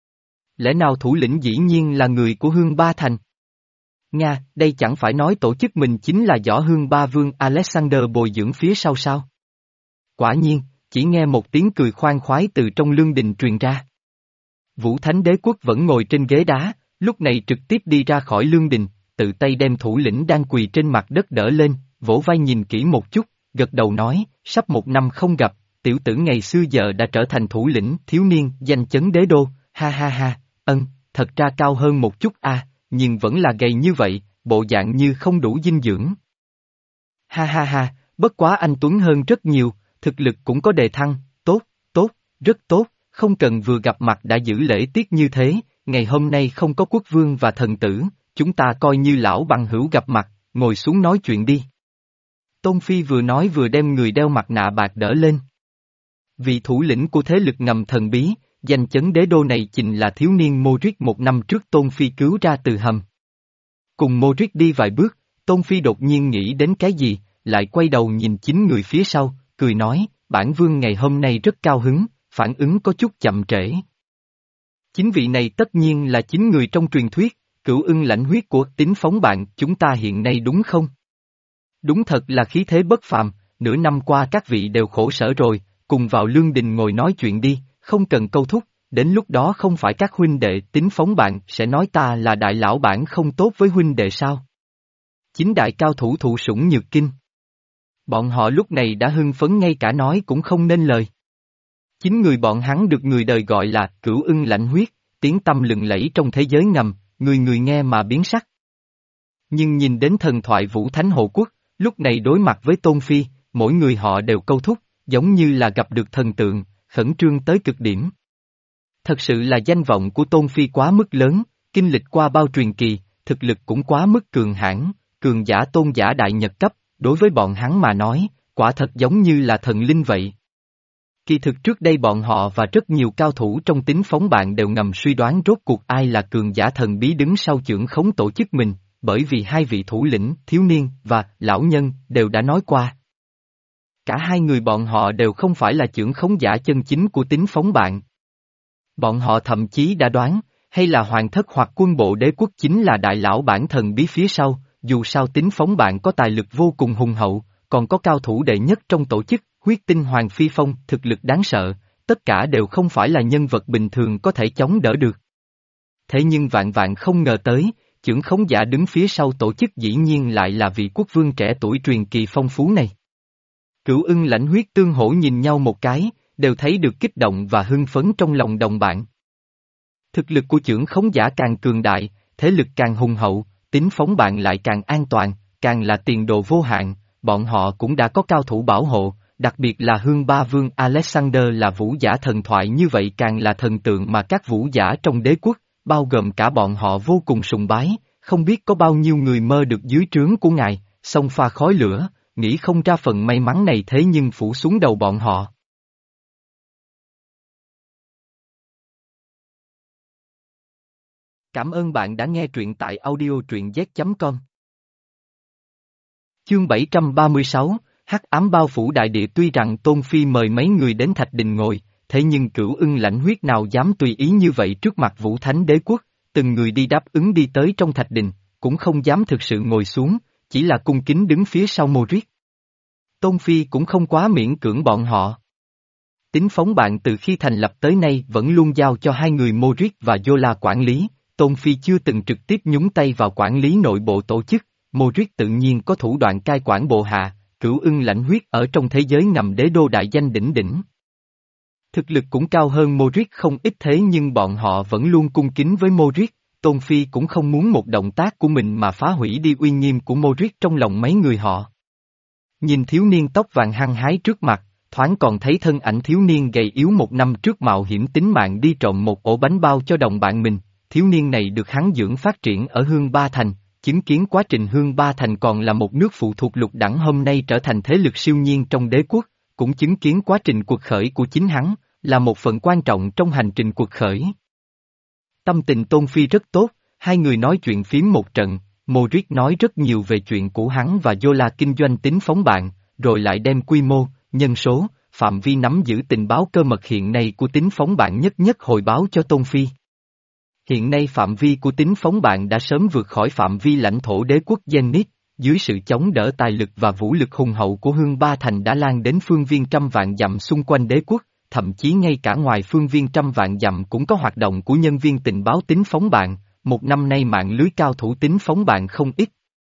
[SPEAKER 1] Lẽ nào thủ lĩnh dĩ nhiên là người của Hương Ba Thành? Nga, đây chẳng phải nói tổ chức mình chính là Võ Hương Ba Vương Alexander bồi dưỡng phía sau sao? Quả nhiên, chỉ nghe một tiếng cười khoan khoái từ trong lương đình truyền ra. Vũ Thánh đế quốc vẫn ngồi trên ghế đá, lúc này trực tiếp đi ra khỏi lương đình, tự tay đem thủ lĩnh đang quỳ trên mặt đất đỡ lên, vỗ vai nhìn kỹ một chút, gật đầu nói, sắp một năm không gặp, tiểu tử ngày xưa giờ đã trở thành thủ lĩnh thiếu niên danh chấn đế đô, ha ha ha, ân, thật ra cao hơn một chút a, à, nhưng vẫn là gầy như vậy, bộ dạng như không đủ dinh dưỡng. Ha ha ha, bất quá anh Tuấn hơn rất nhiều, thực lực cũng có đề thăng, tốt, tốt, rất tốt, không cần vừa gặp mặt đã giữ lễ tiết như thế, ngày hôm nay không có quốc vương và thần tử, chúng ta coi như lão bằng hữu gặp mặt, ngồi xuống nói chuyện đi. Tôn Phi vừa nói vừa đem người đeo mặt nạ bạc đỡ lên. Vị thủ lĩnh của thế lực ngầm thần bí, danh chấn đế đô này chính là thiếu niên Modric một năm trước Tôn Phi cứu ra từ hầm. Cùng Modric đi vài bước, Tôn Phi đột nhiên nghĩ đến cái gì, lại quay đầu nhìn chính người phía sau, cười nói, bản vương ngày hôm nay rất cao hứng, phản ứng có chút chậm trễ. Chính vị này tất nhiên là chính người trong truyền thuyết, cửu ưng lãnh huyết của Tính Phóng bạn chúng ta hiện nay đúng không? Đúng thật là khí thế bất phàm, nửa năm qua các vị đều khổ sở rồi, cùng vào lương đình ngồi nói chuyện đi, không cần câu thúc, đến lúc đó không phải các huynh đệ Tính Phóng bạn sẽ nói ta là đại lão bản không tốt với huynh đệ sao? Chính đại cao thủ thụ sủng nhược kinh. Bọn họ lúc này đã hưng phấn ngay cả nói cũng không nên lời. Chính người bọn hắn được người đời gọi là cửu ưng lãnh huyết, tiếng tăm lừng lẫy trong thế giới ngầm, người người nghe mà biến sắc. Nhưng nhìn đến thần thoại Vũ Thánh Hộ Quốc, lúc này đối mặt với Tôn Phi, mỗi người họ đều câu thúc, giống như là gặp được thần tượng, khẩn trương tới cực điểm. Thật sự là danh vọng của Tôn Phi quá mức lớn, kinh lịch qua bao truyền kỳ, thực lực cũng quá mức cường hãn, cường giả tôn giả đại nhật cấp, đối với bọn hắn mà nói, quả thật giống như là thần linh vậy. Kỳ thực trước đây bọn họ và rất nhiều cao thủ trong Tính Phóng bạn đều ngầm suy đoán rốt cuộc ai là cường giả thần bí đứng sau chưởng khống tổ chức mình, bởi vì hai vị thủ lĩnh, thiếu niên và lão nhân đều đã nói qua. Cả hai người bọn họ đều không phải là chưởng khống giả chân chính của Tính Phóng bạn. Bọn họ thậm chí đã đoán, hay là hoàng thất hoặc quân bộ đế quốc chính là đại lão bản thần bí phía sau, dù sao Tính Phóng bạn có tài lực vô cùng hùng hậu, còn có cao thủ đệ nhất trong tổ chức. Huyết tinh Hoàng Phi Phong, thực lực đáng sợ, tất cả đều không phải là nhân vật bình thường có thể chống đỡ được. Thế nhưng vạn vạn không ngờ tới, chưởng khống giả đứng phía sau tổ chức dĩ nhiên lại là vị quốc vương trẻ tuổi truyền kỳ phong phú này. Cửu ưng lãnh huyết tương hỗ nhìn nhau một cái, đều thấy được kích động và hưng phấn trong lòng đồng bạn. Thực lực của chưởng khống giả càng cường đại, thế lực càng hùng hậu, Tính Phóng bạn lại càng an toàn, càng là tiền đồ vô hạn, bọn họ cũng đã có cao thủ bảo hộ. Đặc biệt là Hương Ba Vương Alexander là vũ giả thần thoại như vậy càng là thần tượng mà các vũ giả trong đế quốc, bao gồm cả bọn họ vô cùng sùng bái, không biết có bao nhiêu người mơ được dưới trướng của ngài, xông pha khói lửa, nghĩ không ra phần may mắn này thế nhưng phủ xuống đầu bọn họ. Cảm ơn bạn đã nghe truyện tại audio truyện z chấm com. Chương bảy trăm ba mươi sáu Hắc ám bao phủ đại địa. Tuy rằng Tôn Phi mời mấy người đến Thạch Đình ngồi, thế nhưng cửu ưng lãnh huyết nào dám tùy ý như vậy trước mặt Vũ Thánh đế quốc, từng người đi đáp ứng đi tới trong Thạch Đình, cũng không dám thực sự ngồi xuống, chỉ là cung kính đứng phía sau Modric. Tôn Phi cũng không quá miễn cưỡng bọn họ. Tính Phóng bạn từ khi thành lập tới nay vẫn luôn giao cho hai người Modric và Zola quản lý, Tôn Phi chưa từng trực tiếp nhúng tay vào quản lý nội bộ tổ chức, Modric tự nhiên có thủ đoạn cai quản bộ hạ. Cửu ưng lãnh huyết ở trong thế giới ngầm đế đô đại danh đỉnh đỉnh. Thực lực cũng cao hơn Modric không ít thế nhưng bọn họ vẫn luôn cung kính với Modric, Tôn Phi cũng không muốn một động tác của mình mà phá hủy đi uy nghiêm của Modric trong lòng mấy người họ. Nhìn thiếu niên tóc vàng hăng hái trước mặt, thoáng còn thấy thân ảnh thiếu niên gầy yếu một năm trước mạo hiểm tính mạng đi trộm một ổ bánh bao cho đồng bạn mình, thiếu niên này được hắn dưỡng phát triển ở Hương Ba Thành. Chứng kiến quá trình Hương Ba Thành còn là một nước phụ thuộc lục đẳng hôm nay trở thành thế lực siêu nhiên trong đế quốc, cũng chứng kiến quá trình cuộc khởi của chính hắn, là một phần quan trọng trong hành trình cuộc khởi. Tâm tình Tôn Phi rất tốt, hai người nói chuyện phím một trận, Modric nói rất nhiều về chuyện của hắn và Zola kinh doanh Tính Phóng bạn, rồi lại đem quy mô, nhân số, phạm vi nắm giữ tình báo cơ mật hiện nay của Tính Phóng bạn nhất nhất hồi báo cho Tôn Phi. Hiện nay phạm vi của Tính Phóng bạn đã sớm vượt khỏi phạm vi lãnh thổ đế quốc Zenith, dưới sự chống đỡ tài lực và vũ lực hùng hậu của Hương Ba Thành đã lan đến phương viên trăm vạn dặm xung quanh đế quốc, thậm chí ngay cả ngoài phương viên trăm vạn dặm cũng có hoạt động của nhân viên tình báo Tính Phóng bạn, một năm nay mạng lưới cao thủ Tính Phóng bạn không ít.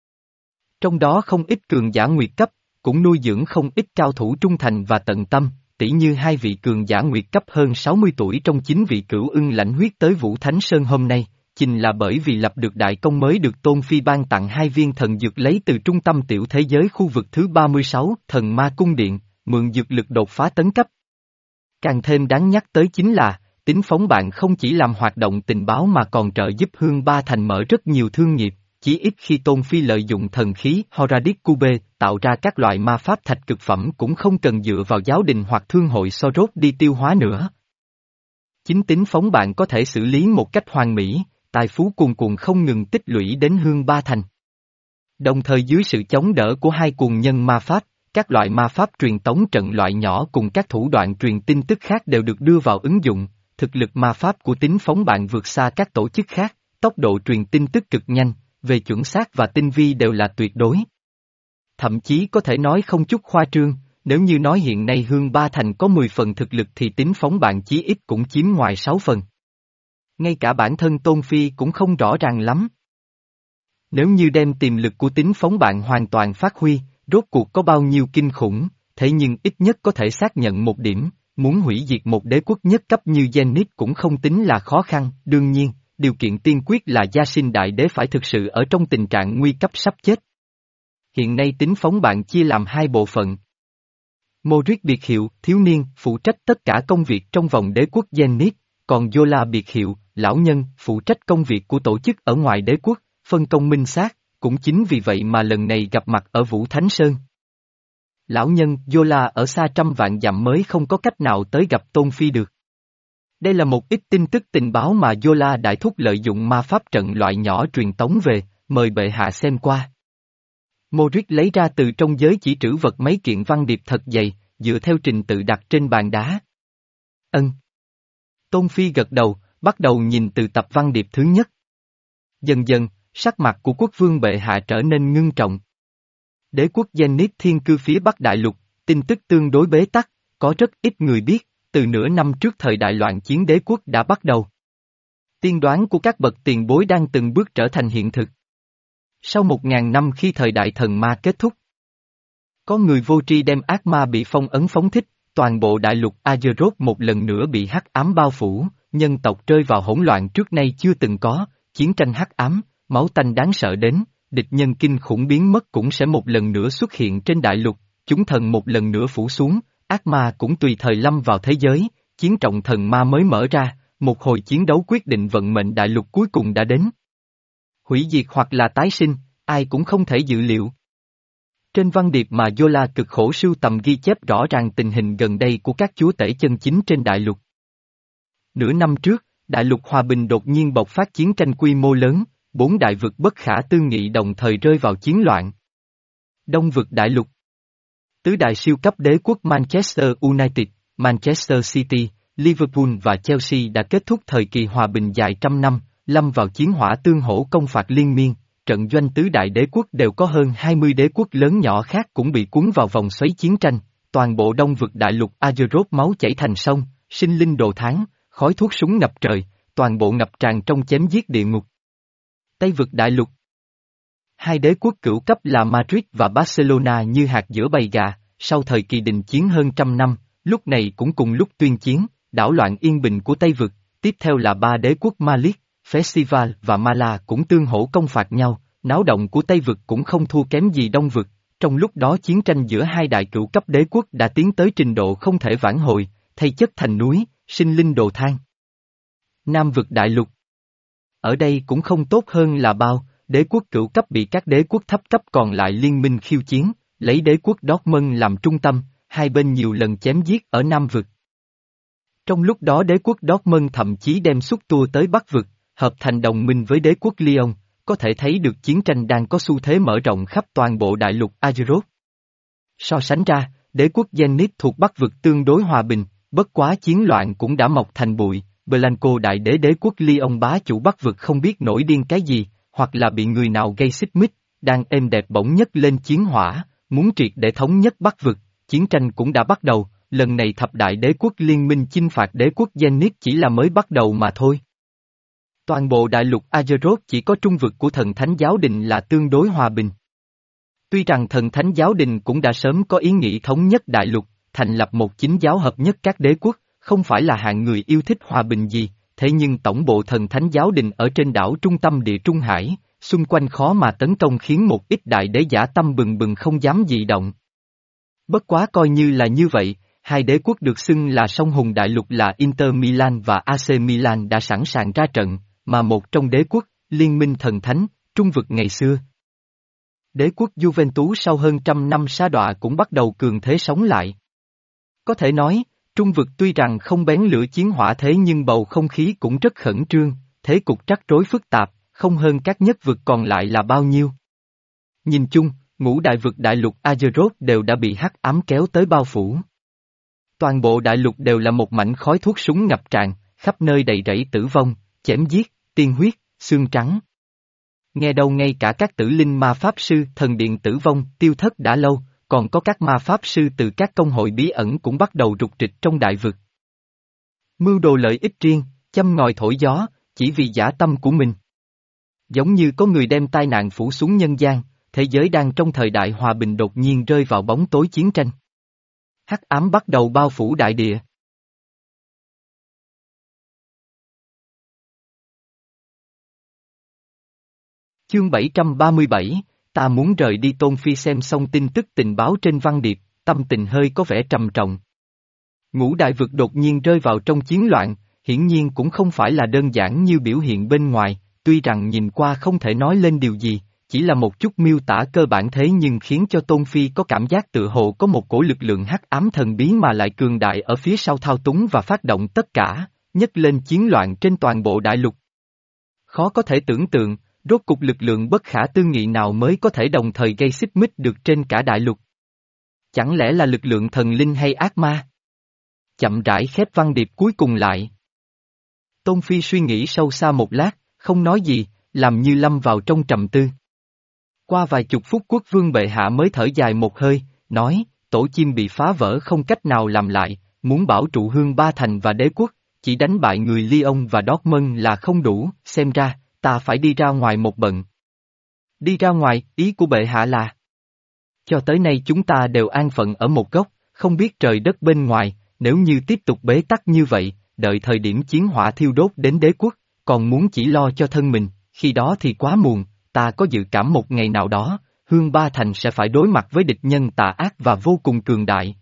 [SPEAKER 1] Trong đó không ít cường giả nguyệt cấp, cũng nuôi dưỡng không ít cao thủ trung thành và tận tâm. Tỷ như hai vị cường giả nguyệt cấp hơn sáu mươi tuổi trong chín vị cửu ưng lãnh huyết tới Vũ Thánh Sơn hôm nay, chính là bởi vì lập được đại công mới được Tôn Phi ban tặng hai viên thần dược lấy từ trung tâm tiểu thế giới khu vực thứ ba mươi sáu, thần ma cung điện, mượn dược lực đột phá tấn cấp. Càng thêm đáng nhắc tới chính là, Tính Phóng bạn không chỉ làm hoạt động tình báo mà còn trợ giúp Hương Ba Thành mở rất nhiều thương nghiệp. Chí ít khi Tôn Phi lợi dụng thần khí Horadic Cube tạo ra các loại ma pháp thạch cực phẩm cũng không cần dựa vào giáo đình hoặc thương hội Soros đi tiêu hóa nữa. Chính tính phóng bạn có thể xử lý một cách hoàn mỹ, tài phú cuồn cuộn không ngừng tích lũy đến Hương Ba Thành. Đồng thời dưới sự chống đỡ của hai cuồng nhân ma pháp, các loại ma pháp truyền tống trận loại nhỏ cùng các thủ đoạn truyền tin tức khác đều được đưa vào ứng dụng, thực lực ma pháp của tính phóng bạn vượt xa các tổ chức khác, tốc độ truyền tin tức cực nhanh, về chuẩn xác và tinh vi đều là tuyệt đối. Thậm chí có thể nói không chút khoa trương, nếu như nói hiện nay Hương Ba Thành có mười phần thực lực thì tính phóng bạn chí ít cũng chiếm ngoài sáu phần. Ngay cả bản thân Tôn Phi cũng không rõ ràng lắm. Nếu như đem tiềm lực của tính phóng bạn hoàn toàn phát huy, rốt cuộc có bao nhiêu kinh khủng, thế nhưng ít nhất có thể xác nhận một điểm, muốn hủy diệt một đế quốc nhất cấp như Zenith cũng không tính là khó khăn, đương nhiên, điều kiện tiên quyết là Gia Sinh Đại Đế phải thực sự ở trong tình trạng nguy cấp sắp chết. Hiện nay tính phóng bạn chia làm hai bộ phận. Modric biệt hiệu, thiếu niên, phụ trách tất cả công việc trong vòng đế quốc Zenith, còn Yola biệt hiệu, lão nhân, phụ trách công việc của tổ chức ở ngoài đế quốc, phân công minh xác, cũng chính vì vậy mà lần này gặp mặt ở Vũ Thánh Sơn. Lão nhân, Yola ở xa trăm vạn dặm mới không có cách nào tới gặp Tôn Phi được. Đây là một ít tin tức tình báo mà Yola đại thúc lợi dụng ma pháp trận loại nhỏ truyền tống về, mời bệ hạ xem qua. Modric lấy ra từ trong giới chỉ trữ vật mấy kiện văn điệp thật dày, dựa theo trình tự đặt trên bàn đá. Ân. Tôn Phi gật đầu, bắt đầu nhìn từ tập văn điệp thứ nhất. Dần dần, sắc mặt của quốc vương bệ hạ trở nên ngưng trọng. Đế quốc Zenith thiên cư phía Bắc Đại Lục, tin tức tương đối bế tắc, có rất ít người biết, từ nửa năm trước thời đại loạn chiến đế quốc đã bắt đầu. Tiên đoán của các bậc tiền bối đang từng bước trở thành hiện thực. Sau một ngàn năm khi thời đại thần ma kết thúc, có người vô tri đem ác ma bị phong ấn phóng thích, toàn bộ đại lục Azeroth một lần nữa bị hắc ám bao phủ, nhân tộc rơi vào hỗn loạn trước nay chưa từng có, chiến tranh hắc ám, máu tanh đáng sợ đến, địch nhân kinh khủng biến mất cũng sẽ một lần nữa xuất hiện trên đại lục, chúng thần một lần nữa phủ xuống, ác ma cũng tùy thời lâm vào thế giới, chiến trọng thần ma mới mở ra, một hồi chiến đấu quyết định vận mệnh đại lục cuối cùng đã đến. Hủy diệt hoặc là tái sinh, ai cũng không thể dự liệu. Trên văn điệp mà Yola cực khổ sưu tầm ghi chép rõ ràng tình hình gần đây của các chúa tể chân chính trên đại lục. Nửa năm trước, đại lục hòa bình đột nhiên bộc phát chiến tranh quy mô lớn, bốn đại vực bất khả tư nghị đồng thời rơi vào chiến loạn. Đông vực đại lục. Tứ đại siêu cấp đế quốc Manchester United, Manchester City, Liverpool và Chelsea đã kết thúc thời kỳ hòa bình dài trăm năm, lâm vào chiến hỏa tương hỗ công phạt liên miên, trận doanh tứ đại đế quốc đều có hơn hai mươi đế quốc lớn nhỏ khác cũng bị cuốn vào vòng xoáy chiến tranh, toàn bộ đông vực đại lục Azeroth máu chảy thành sông, sinh linh đồ thán, khói thuốc súng ngập trời, toàn bộ ngập tràn trong chém giết địa ngục. Tây vực đại lục. Hai đế quốc cửu cấp là Madrid và Barcelona như hạt giữa bầy gà, sau thời kỳ đình chiến hơn trăm năm, lúc này cũng cùng lúc tuyên chiến, đảo loạn yên bình của Tây vực, tiếp theo là ba đế quốc Malik, Festival và Mala cũng tương hỗ công phạt nhau, náo động của Tây vực cũng không thua kém gì Đông vực, trong lúc đó chiến tranh giữa hai đại cửu cấp đế quốc đã tiến tới trình độ không thể vãn hồi, thay chất thành núi, sinh linh đồ than. Nam vực đại lục. Ở đây cũng không tốt hơn là bao, đế quốc cửu cấp bị các đế quốc thấp cấp còn lại liên minh khiêu chiến, lấy đế quốc Dortmund làm trung tâm, hai bên nhiều lần chém giết ở Nam vực. Trong lúc đó đế quốc Dortmund thậm chí đem xúc tua tới Bắc vực, hợp thành đồng minh với đế quốc Lyon, có thể thấy được chiến tranh đang có xu thế mở rộng khắp toàn bộ đại lục Azeroth. So sánh ra, đế quốc Zenith thuộc Bắc vực tương đối hòa bình, bất quá chiến loạn cũng đã mọc thành bụi, Blanco đại đế đế quốc Lyon bá chủ Bắc vực không biết nổi điên cái gì, hoặc là bị người nào gây xích mích, đang êm đẹp bỗng nhất lên chiến hỏa, muốn triệt để thống nhất Bắc vực, chiến tranh cũng đã bắt đầu, lần này thập đại đế quốc liên minh chinh phạt đế quốc Zenith chỉ là mới bắt đầu mà thôi. Toàn bộ đại lục Azeroth chỉ có trung vực của thần thánh giáo đình là tương đối hòa bình. Tuy rằng thần thánh giáo đình cũng đã sớm có ý nghĩ thống nhất đại lục, thành lập một chính giáo hợp nhất các đế quốc, không phải là hạng người yêu thích hòa bình gì, thế nhưng tổng bộ thần thánh giáo đình ở trên đảo trung tâm địa Trung Hải, xung quanh khó mà tấn công khiến một ít đại đế giả tâm bừng bừng không dám dị động. Bất quá coi như là như vậy, hai đế quốc được xưng là song hùng đại lục là Inter Milan và a xê Milan đã sẵn sàng ra trận, mà một trong đế quốc, liên minh thần thánh, trung vực ngày xưa. Đế quốc Juventus sau hơn trăm năm sa đọa cũng bắt đầu cường thế sống lại. Có thể nói, Trung vực tuy rằng không bén lửa chiến hỏa thế nhưng bầu không khí cũng rất khẩn trương, thế cục rắc rối phức tạp, không hơn các nhất vực còn lại là bao nhiêu. Nhìn chung, ngũ đại vực đại lục Azeroth đều đã bị hắc ám kéo tới bao phủ. Toàn bộ đại lục đều là một mảnh khói thuốc súng ngập tràn, khắp nơi đầy rẫy tử vong, chém giết, tiên huyết, xương trắng. Nghe đâu ngay cả các tử linh ma pháp sư thần điện tử vong tiêu thất đã lâu, còn có các ma pháp sư từ các công hội bí ẩn cũng bắt đầu rục rịch trong đại vực. Mưu đồ lợi ích riêng, châm ngòi thổi gió, chỉ vì dã tâm của mình. Giống như có người đem tai nạn phủ xuống nhân gian, thế giới đang trong thời đại hòa bình đột nhiên rơi vào bóng tối chiến tranh. Hắc ám bắt đầu bao phủ đại địa. Chương bảy trăm ba mươi bảy, ta muốn rời đi. Tôn Phi xem xong tin tức tình báo trên văn điệp, tâm tình hơi có vẻ trầm trọng. Ngũ đại vực đột nhiên rơi vào trong chiến loạn, hiển nhiên cũng không phải là đơn giản như biểu hiện bên ngoài, tuy rằng nhìn qua không thể nói lên điều gì, chỉ là một chút miêu tả cơ bản thế nhưng khiến cho Tôn Phi có cảm giác tự hồ có một cổ lực lượng hắc ám thần bí mà lại cường đại ở phía sau thao túng và phát động tất cả, nhấc lên chiến loạn trên toàn bộ đại lục. Khó có thể tưởng tượng, rốt cục lực lượng bất khả tư nghị nào mới có thể đồng thời gây xích mích được trên cả đại lục. Chẳng lẽ là lực lượng thần linh hay ác ma? Chậm rãi khép văn điệp cuối cùng lại. Tôn Phi suy nghĩ sâu xa một lát, không nói gì, làm như lâm vào trong trầm tư. Qua vài chục phút quốc vương bệ hạ mới thở dài một hơi, nói, tổ chim bị phá vỡ không cách nào làm lại, muốn bảo trụ Hương Ba Thành và đế quốc, chỉ đánh bại người Lyon và Dortmund là không đủ, xem ra, ta phải đi ra ngoài một bận. Đi ra ngoài, ý của bệ hạ là. Cho tới nay chúng ta đều an phận ở một góc, không biết trời đất bên ngoài, nếu như tiếp tục bế tắc như vậy, đợi thời điểm chiến hỏa thiêu đốt đến đế quốc, còn muốn chỉ lo cho thân mình, khi đó thì quá muộn, ta có dự cảm một ngày nào đó, Hương Ba Thành sẽ phải đối mặt với địch nhân tà ác và vô cùng cường đại.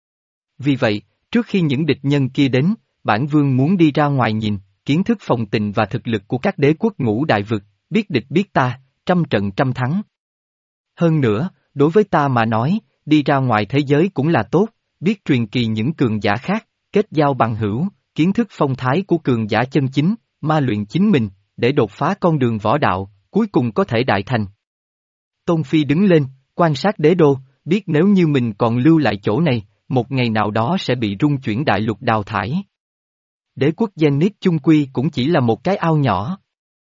[SPEAKER 1] Vì vậy, trước khi những địch nhân kia đến, bản vương muốn đi ra ngoài nhìn, kiến thức phòng tình và thực lực của các đế quốc ngũ đại vực, biết địch biết ta, trăm trận trăm thắng. Hơn nữa, đối với ta mà nói, đi ra ngoài thế giới cũng là tốt, biết truyền kỳ những cường giả khác, kết giao bằng hữu, kiến thức phong thái của cường giả chân chính, ma luyện chính mình, để đột phá con đường võ đạo, cuối cùng có thể đại thành. Tôn Phi đứng lên, quan sát đế đô, biết nếu như mình còn lưu lại chỗ này, một ngày nào đó sẽ bị rung chuyển đại lục đào thải. Đế quốc Zenith chung quy cũng chỉ là một cái ao nhỏ.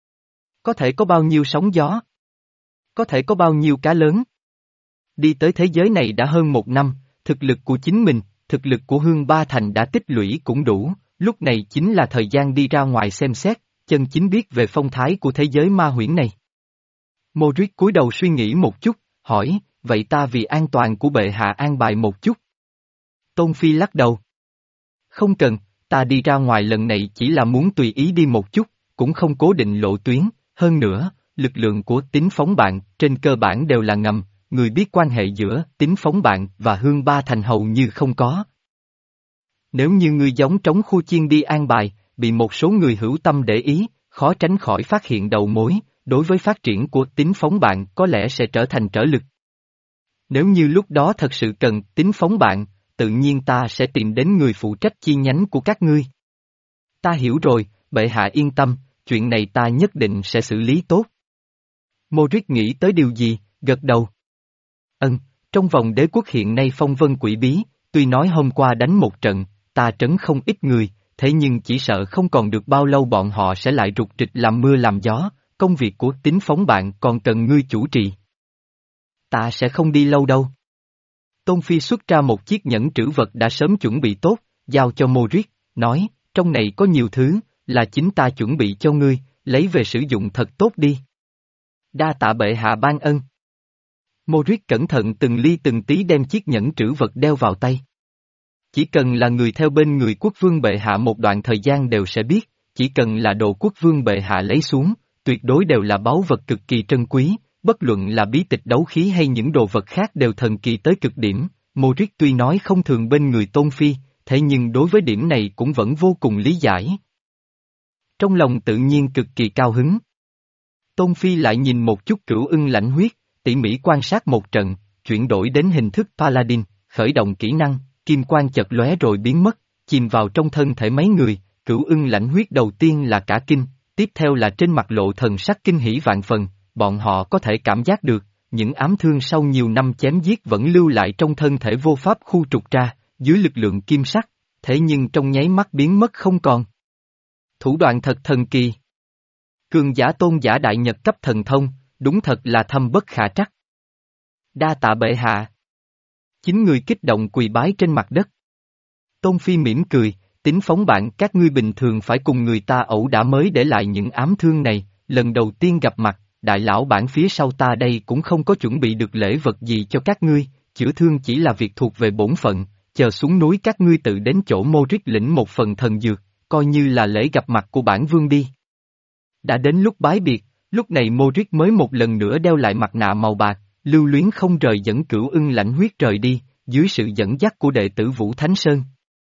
[SPEAKER 1] Có thể có bao nhiêu sóng gió? Có thể có bao nhiêu cá lớn? Đi tới thế giới này đã hơn một năm, thực lực của chính mình, thực lực của Hương Ba Thành đã tích lũy cũng đủ, lúc này chính là thời gian đi ra ngoài xem xét, chân chính biết về phong thái của thế giới ma huyễn này. Modric cúi đầu suy nghĩ một chút, hỏi, vậy ta vì an toàn của bệ hạ an bài một chút. Tôn Phi lắc đầu. Không cần, ta đi ra ngoài lần này chỉ là muốn tùy ý đi một chút, cũng không cố định lộ tuyến, hơn nữa, lực lượng của Tính Phóng Bạn trên cơ bản đều là ngầm, người biết quan hệ giữa Tính Phóng Bạn và Hương Ba Thành hầu như không có. Nếu như ngươi giống trống khu chiên đi an bài, bị một số người hữu tâm để ý, khó tránh khỏi phát hiện đầu mối, đối với phát triển của Tính Phóng Bạn có lẽ sẽ trở thành trở lực. Nếu như lúc đó thật sự cần Tính Phóng Bạn, tự nhiên ta sẽ tìm đến người phụ trách chi nhánh của các ngươi. Ta hiểu rồi, bệ hạ yên tâm, chuyện này ta nhất định sẽ xử lý tốt. Modric nghĩ tới điều gì, gật đầu. Ân, trong vòng đế quốc hiện nay phong vân quỷ bí, tuy nói hôm qua đánh một trận, ta trấn không ít người, thế nhưng chỉ sợ không còn được bao lâu bọn họ sẽ lại rục rịch làm mưa làm gió, công việc của Tính Phóng Bạn còn cần ngươi chủ trì. Ta sẽ không đi lâu đâu. Tôn Phi xuất ra một chiếc nhẫn trữ vật đã sớm chuẩn bị tốt, giao cho Modric, nói, trong này có nhiều thứ, là chính ta chuẩn bị cho ngươi, lấy về sử dụng thật tốt đi. Đa tạ bệ hạ ban ân. Modric cẩn thận từng ly từng tí đem chiếc nhẫn trữ vật đeo vào tay. Chỉ cần là người theo bên người quốc vương bệ hạ một đoạn thời gian đều sẽ biết, chỉ cần là đồ quốc vương bệ hạ lấy xuống, tuyệt đối đều là báu vật cực kỳ trân quý, bất luận là bí tịch đấu khí hay những đồ vật khác đều thần kỳ tới cực điểm. Modric tuy nói không thường bên người Tôn Phi, thế nhưng đối với điểm này cũng vẫn vô cùng lý giải. Trong lòng tự nhiên cực kỳ cao hứng. Tôn Phi lại nhìn một chút Cửu Ưng Lãnh Huyết, tỉ mỉ quan sát một trận, chuyển đổi đến hình thức Paladin, khởi động kỹ năng, kim quang chật lóe rồi biến mất, chìm vào trong thân thể mấy người, Cửu Ưng Lãnh Huyết đầu tiên là cả kinh, tiếp theo là trên mặt lộ thần sắc kinh hỉ vạn phần, bọn họ có thể cảm giác được, những ám thương sau nhiều năm chém giết vẫn lưu lại trong thân thể vô pháp khu trục ra, dưới lực lượng kim sắc, thế nhưng trong nháy mắt biến mất không còn. Thủ đoạn thật thần kỳ. Cường giả tôn giả đại nhật cấp thần thông, đúng thật là thâm bất khả trắc. Đa tạ bệ hạ. Chín người kích động quỳ bái trên mặt đất. Tôn Phi mỉm cười, tính phóng bạn các ngươi bình thường phải cùng người ta ẩu đả mới để lại những ám thương này, lần đầu tiên gặp mặt, đại lão bản phía sau ta đây cũng không có chuẩn bị được lễ vật gì cho các ngươi, chữa thương chỉ là việc thuộc về bổn phận, chờ xuống núi các ngươi tự đến chỗ Mô Rít lĩnh một phần thần dược, coi như là lễ gặp mặt của bản vương đi. Đã đến lúc bái biệt, lúc này Mô Rít mới một lần nữa đeo lại mặt nạ màu bạc, lưu luyến không rời dẫn Cửu Ưng Lãnh Huyết rời đi, dưới sự dẫn dắt của đệ tử Vũ Thánh Sơn.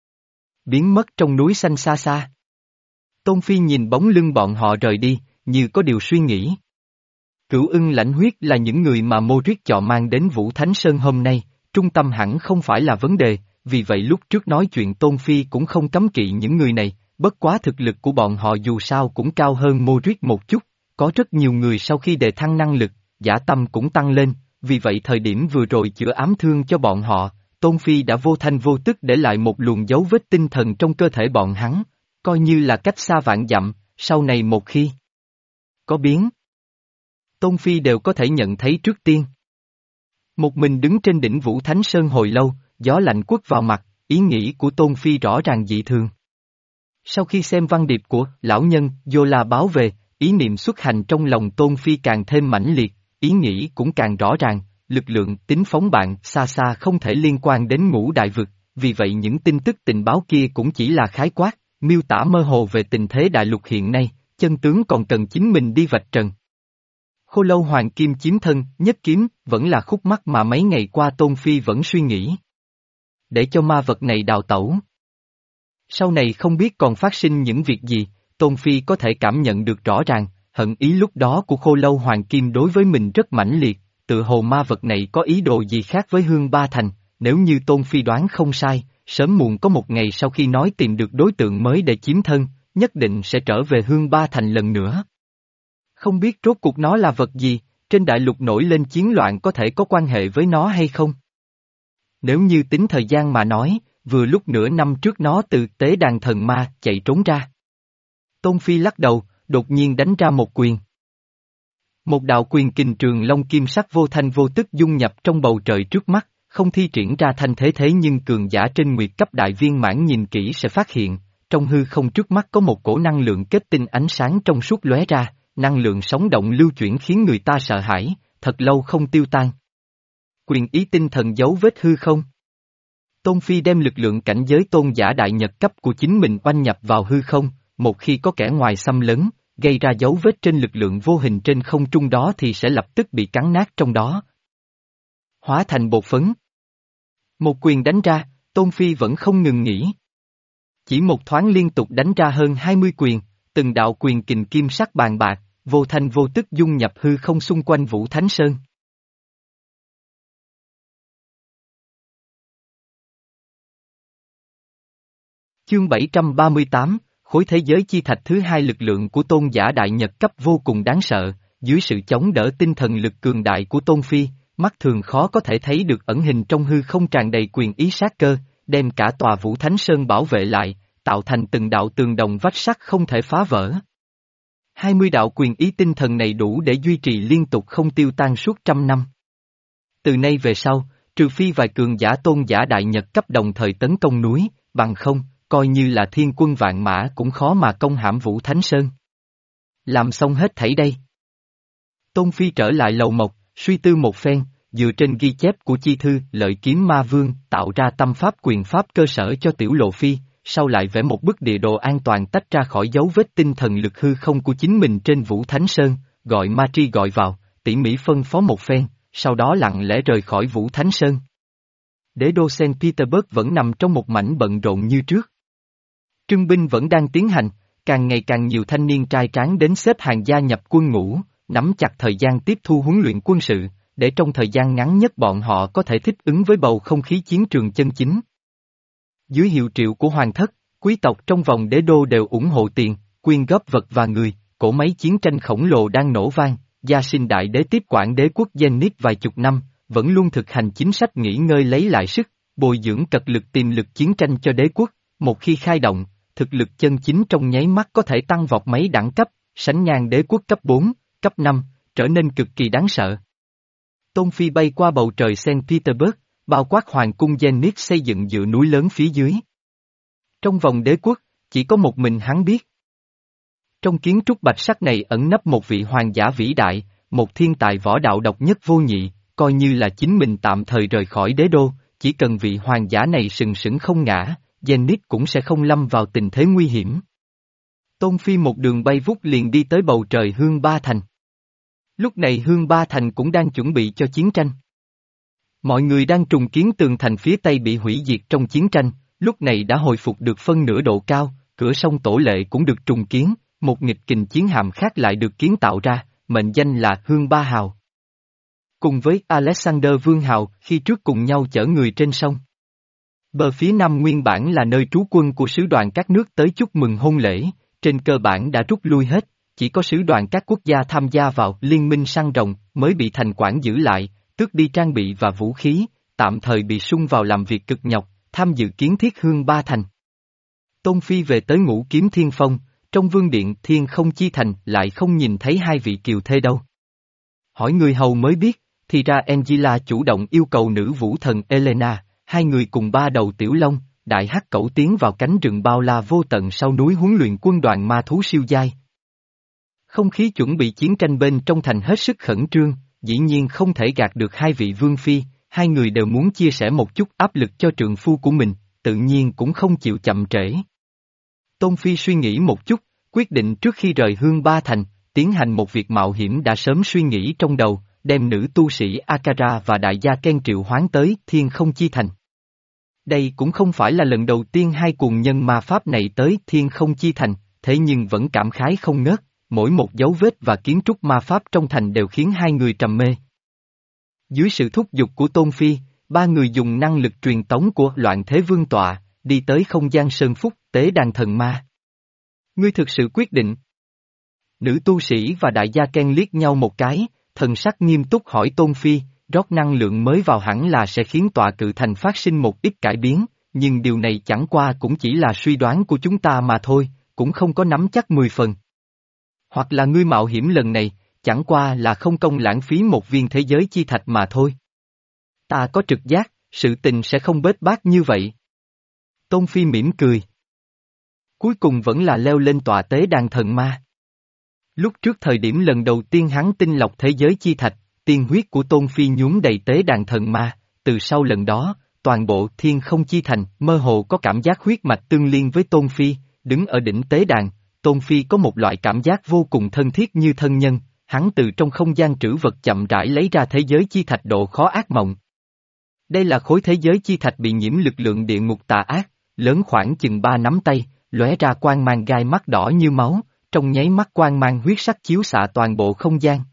[SPEAKER 1] Biến mất trong núi xanh xa xa. Tôn Phi nhìn bóng lưng bọn họ rời đi, như có điều suy nghĩ. Cửu Ưng Lãnh Huyết là những người mà Mô Rít chọn mang đến Vũ Thánh Sơn hôm nay, trung tâm hẳn không phải là vấn đề, vì vậy lúc trước nói chuyện Tôn Phi cũng không cấm kỵ những người này, bất quá thực lực của bọn họ dù sao cũng cao hơn Mô Rít một chút, có rất nhiều người sau khi đề thăng năng lực, dã tâm cũng tăng lên, vì vậy thời điểm vừa rồi chữa ám thương cho bọn họ, Tôn Phi đã vô thanh vô tức để lại một luồng dấu vết tinh thần trong cơ thể bọn hắn, coi như là cách xa vạn dặm, sau này một khi có biến, Tôn Phi đều có thể nhận thấy trước tiên. Một mình đứng trên đỉnh Vũ Thánh Sơn hồi lâu, gió lạnh quất vào mặt, ý nghĩ của Tôn Phi rõ ràng dị thường. Sau khi xem văn điệp của lão nhân Yola báo về, ý niệm xuất hành trong lòng Tôn Phi càng thêm mãnh liệt, ý nghĩ cũng càng rõ ràng, lực lượng tính phóng bạn xa xa không thể liên quan đến ngũ đại vực, vì vậy những tin tức tình báo kia cũng chỉ là khái quát, miêu tả mơ hồ về tình thế đại lục hiện nay, chân tướng còn cần chính mình đi vạch trần. Khô Lâu Hoàng Kim chiếm thân, nhất kiếm, vẫn là khúc mắc mà mấy ngày qua Tôn Phi vẫn suy nghĩ. Để cho ma vật này đào tẩu. Sau này không biết còn phát sinh những việc gì, Tôn Phi có thể cảm nhận được rõ ràng, hận ý lúc đó của Khô Lâu Hoàng Kim đối với mình rất mãnh liệt, tự hồ ma vật này có ý đồ gì khác với Hương Ba Thành, nếu như Tôn Phi đoán không sai, sớm muộn có một ngày sau khi nói tìm được đối tượng mới để chiếm thân, nhất định sẽ trở về Hương Ba Thành lần nữa. Không biết rốt cuộc nó là vật gì, trên đại lục nổi lên chiến loạn có thể có quan hệ với nó hay không? Nếu như tính thời gian mà nói, vừa lúc nửa năm trước nó từ tế đàn thần ma chạy trốn ra. Tôn Phi lắc đầu, đột nhiên đánh ra một quyền. Một đạo quyền kình trường long kim sắc vô thanh vô tức dung nhập trong bầu trời trước mắt, không thi triển ra thanh thế thế nhưng cường giả trên nguyệt cấp đại viên mãn nhìn kỹ sẽ phát hiện, trong hư không trước mắt có một cổ năng lượng kết tinh ánh sáng trong suốt lóe ra, năng lượng sống động lưu chuyển khiến người ta sợ hãi, thật lâu không tiêu tan. Quyền ý tinh thần dấu vết hư không. Tôn Phi đem lực lượng cảnh giới tôn giả đại nhật cấp của chính mình oanh nhập vào hư không, một khi có kẻ ngoài xâm lấn, gây ra dấu vết trên lực lượng vô hình trên không trung đó thì sẽ lập tức bị cắn nát trong đó. Hóa thành bột phấn. Một quyền đánh ra, Tôn Phi vẫn không ngừng nghỉ. Chỉ một thoáng liên tục đánh ra hơn hai mươi quyền, từng đạo quyền kình kim sắc bàn bạc, vô thanh vô tức dung nhập hư không xung quanh Vũ Thánh Sơn. Chương bảy trăm ba mươi tám, khối thế giới chi thạch thứ hai lực lượng của tôn giả đại nhật cấp vô cùng đáng sợ, dưới sự chống đỡ tinh thần lực cường đại của Tôn Phi, mắt thường khó có thể thấy được ẩn hình trong hư không tràn đầy quyền ý sát cơ, đem cả tòa Vũ Thánh Sơn bảo vệ lại, tạo thành từng đạo tường đồng vách sắt không thể phá vỡ. Hai mươi đạo quyền ý tinh thần này đủ để duy trì liên tục không tiêu tan suốt trăm năm. Từ nay về sau, trừ phi vài cường giả tôn giả đại nhật cấp đồng thời tấn công núi, bằng không, coi như là thiên quân vạn mã cũng khó mà công hãm Vũ Thánh Sơn. Làm xong hết thảy đây. Tôn Phi trở lại lầu mộc, suy tư một phen, dựa trên ghi chép của chi thư Lợi Kiếm Ma Vương tạo ra tâm pháp quyền pháp cơ sở cho Tiểu Lộ Phi, sau lại vẽ một bức địa đồ an toàn tách ra khỏi dấu vết tinh thần lực hư không của chính mình trên Vũ Thánh Sơn, gọi Ma Tri gọi vào, tỉ mỉ phân phó một phen, sau đó lặng lẽ rời khỏi Vũ Thánh Sơn. Đế đô Saint Petersburg vẫn nằm trong một mảnh bận rộn như trước. Trưng binh vẫn đang tiến hành, càng ngày càng nhiều thanh niên trai tráng đến xếp hàng gia nhập quân ngũ, nắm chặt thời gian tiếp thu huấn luyện quân sự, để trong thời gian ngắn nhất bọn họ có thể thích ứng với bầu không khí chiến trường chân chính. Dưới hiệu triệu của hoàng thất, quý tộc trong vòng đế đô đều ủng hộ tiền, quyên góp vật và người, cỗ máy chiến tranh khổng lồ đang nổ vang, Gia Sinh Đại Đế tiếp quản đế quốc Zenith vài chục năm, vẫn luôn thực hành chính sách nghỉ ngơi lấy lại sức, bồi dưỡng cật lực tiềm lực chiến tranh cho đế quốc, một khi khai động, thực lực chân chính trong nháy mắt có thể tăng vọt mấy đẳng cấp, sánh ngang đế quốc cấp bốn, cấp năm, trở nên cực kỳ đáng sợ. Tôn Phi bay qua bầu trời Saint Petersburg, bao quát hoàng cung Zenith xây dựng dựa núi lớn phía dưới. Trong vòng đế quốc, chỉ có một mình hắn biết. Trong kiến trúc bạch sắc này ẩn nấp một vị hoàng giả vĩ đại, một thiên tài võ đạo độc nhất vô nhị, coi như là chính mình tạm thời rời khỏi đế đô, chỉ cần vị hoàng giả này sừng sững không ngã, Zenith cũng sẽ không lâm vào tình thế nguy hiểm. Tôn Phi một đường bay vút liền đi tới bầu trời Hương Ba Thành. Lúc này Hương Ba Thành cũng đang chuẩn bị cho chiến tranh. Mọi người đang trùng kiến tường thành phía tây bị hủy diệt trong chiến tranh, lúc này đã hồi phục được phân nửa độ cao, cửa sông Tổ Lệ cũng được trùng kiến, một nghịch kình chiến hạm khác lại được kiến tạo ra, mệnh danh là Hương Ba Hào. Cùng với Alexander Vương Hào khi trước cùng nhau chở người trên sông. Bờ phía nam nguyên bản là nơi trú quân của sứ đoàn các nước tới chúc mừng hôn lễ, trên cơ bản đã rút lui hết, chỉ có sứ đoàn các quốc gia tham gia vào liên minh săn rồng mới bị thành quản giữ lại, tước đi trang bị và vũ khí, tạm thời bị sung vào làm việc cực nhọc, tham dự kiến thiết Hương Ba Thành. Tôn Phi về tới Ngũ Kiếm Thiên Phong, trong vương điện Thiên Không Chi Thành lại không nhìn thấy hai vị kiều thê đâu. Hỏi người hầu mới biết, thì ra Angela chủ động yêu cầu nữ vũ thần Elena, hai người cùng ba đầu tiểu long, đại hắc cẩu tiến vào cánh rừng bao la vô tận sau núi huấn luyện quân đoàn ma thú siêu giai. Không khí chuẩn bị chiến tranh bên trong thành hết sức khẩn trương, dĩ nhiên không thể gạt được hai vị vương phi, hai người đều muốn chia sẻ một chút áp lực cho trượng phu của mình, tự nhiên cũng không chịu chậm trễ. Tôn Phi suy nghĩ một chút, quyết định trước khi rời Hương Ba Thành, tiến hành một việc mạo hiểm đã sớm suy nghĩ trong đầu, đem nữ tu sĩ Akara và đại gia Ken triệu hoán tới Thiên Không Chi Thành. Đây cũng không phải là lần đầu tiên hai cuồng nhân ma pháp này tới Thiên Không Chi Thành, thế nhưng vẫn cảm khái không ngớt, mỗi một dấu vết và kiến trúc ma pháp trong thành đều khiến hai người trầm mê. Dưới sự thúc giục của Tôn Phi, ba người dùng năng lực truyền tống của Loạn Thế Vương Tọa, đi tới không gian Sơn Phúc tế đàn thần ma. Ngươi thực sự quyết định. Nữ tu sĩ và đại gia Ken liếc nhau một cái, thần sắc nghiêm túc hỏi Tôn Phi, rót năng lượng mới vào hẳn là sẽ khiến tọa cự thành phát sinh một ít cải biến, nhưng điều này chẳng qua cũng chỉ là suy đoán của chúng ta mà thôi, cũng không có nắm chắc mười phần. Hoặc là ngươi mạo hiểm lần này, chẳng qua là không công lãng phí một viên thế giới chi thạch mà thôi. Ta có trực giác, sự tình sẽ không bết bát như vậy. Tôn Phi mỉm cười. Cuối cùng vẫn là leo lên tọa tế đàn thần ma. Lúc trước thời điểm lần đầu tiên hắn tinh lọc thế giới chi thạch, tiên huyết của Tôn Phi nhuốm đầy tế đàn thần ma, từ sau lần đó, toàn bộ Thiên Không Chi Thành mơ hồ có cảm giác huyết mạch tương liên với Tôn Phi, đứng ở đỉnh tế đàn, Tôn Phi có một loại cảm giác vô cùng thân thiết như thân nhân, hắn từ trong không gian trữ vật chậm rãi lấy ra thế giới chi thạch độ khó ác mộng. Đây là khối thế giới chi thạch bị nhiễm lực lượng địa ngục tà ác, lớn khoảng chừng ba nắm tay, lóe ra quang mang gai mắt đỏ như máu, trong nháy mắt quang mang huyết sắc chiếu xạ toàn bộ không gian.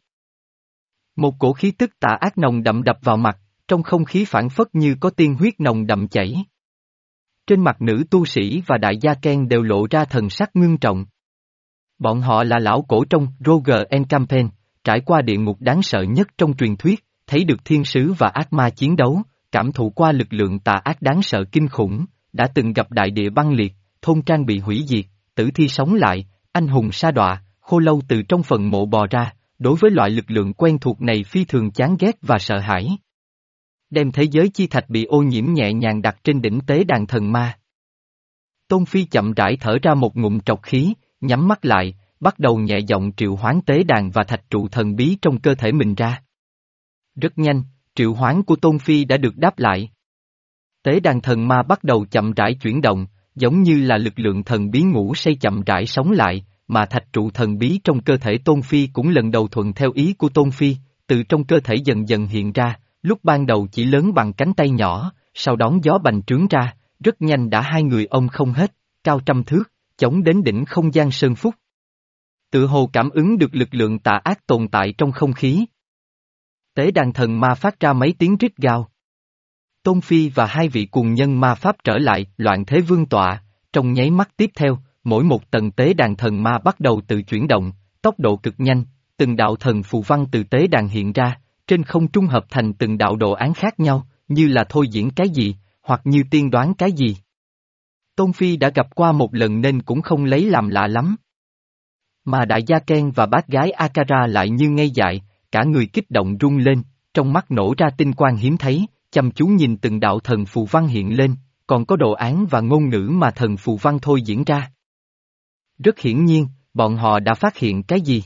[SPEAKER 1] Một cổ khí tức tà ác nồng đậm đập vào mặt, trong không khí phảng phất như có tiên huyết nồng đậm chảy. Trên mặt nữ tu sĩ và đại gia Ken đều lộ ra thần sắc ngưng trọng. Bọn họ là lão cổ trong Roger and Campaign, trải qua địa ngục đáng sợ nhất trong truyền thuyết, thấy được thiên sứ và ác ma chiến đấu, cảm thụ qua lực lượng tà ác đáng sợ kinh khủng, đã từng gặp đại địa băng liệt, thôn trang bị hủy diệt, tử thi sống lại, anh hùng sa đọa, khô lâu từ trong phần mộ bò ra, đối với loại lực lượng quen thuộc này phi thường chán ghét và sợ hãi. Đem thế giới chi thạch bị ô nhiễm nhẹ nhàng đặt trên đỉnh tế đàn thần ma. Tôn Phi chậm rãi thở ra một ngụm trọc khí, nhắm mắt lại, bắt đầu nhẹ giọng triệu hoán tế đàn và thạch trụ thần bí trong cơ thể mình ra. Rất nhanh, triệu hoán của Tôn Phi đã được đáp lại. Tế đàn thần ma bắt đầu chậm rãi chuyển động, giống như là lực lượng thần bí ngủ say chậm rãi sống lại, mà thạch trụ thần bí trong cơ thể Tôn Phi cũng lần đầu thuận theo ý của Tôn Phi, từ trong cơ thể dần dần hiện ra, lúc ban đầu chỉ lớn bằng cánh tay nhỏ, sau đón gió bành trướng ra, rất nhanh đã hai người ôm không hết, cao trăm thước, chống đến đỉnh không gian Sơn Phúc. Tự hồ cảm ứng được lực lượng tà ác tồn tại trong không khí. Tế đàn thần ma phát ra mấy tiếng rít gào. Tôn Phi và hai vị cuồng nhân ma pháp trở lại, loạn thế vương tọa, trong nháy mắt tiếp theo, mỗi một tầng tế đàn thần ma bắt đầu tự chuyển động, tốc độ cực nhanh, từng đạo thần phù văn từ tế đàn hiện ra, trên không trung hợp thành từng đạo đồ án khác nhau, như là thôi diễn cái gì, hoặc như tiên đoán cái gì. Tôn Phi đã gặp qua một lần nên cũng không lấy làm lạ lắm. Mà đại gia Ken và bác gái Akara lại như ngây dại, cả người kích động rung lên, trong mắt nổ ra tinh quang hiếm thấy, chăm chú nhìn từng đạo thần phù văn hiện lên, còn có đồ án và ngôn ngữ mà thần phù văn thôi diễn ra. Rất hiển nhiên, bọn họ đã phát hiện cái gì.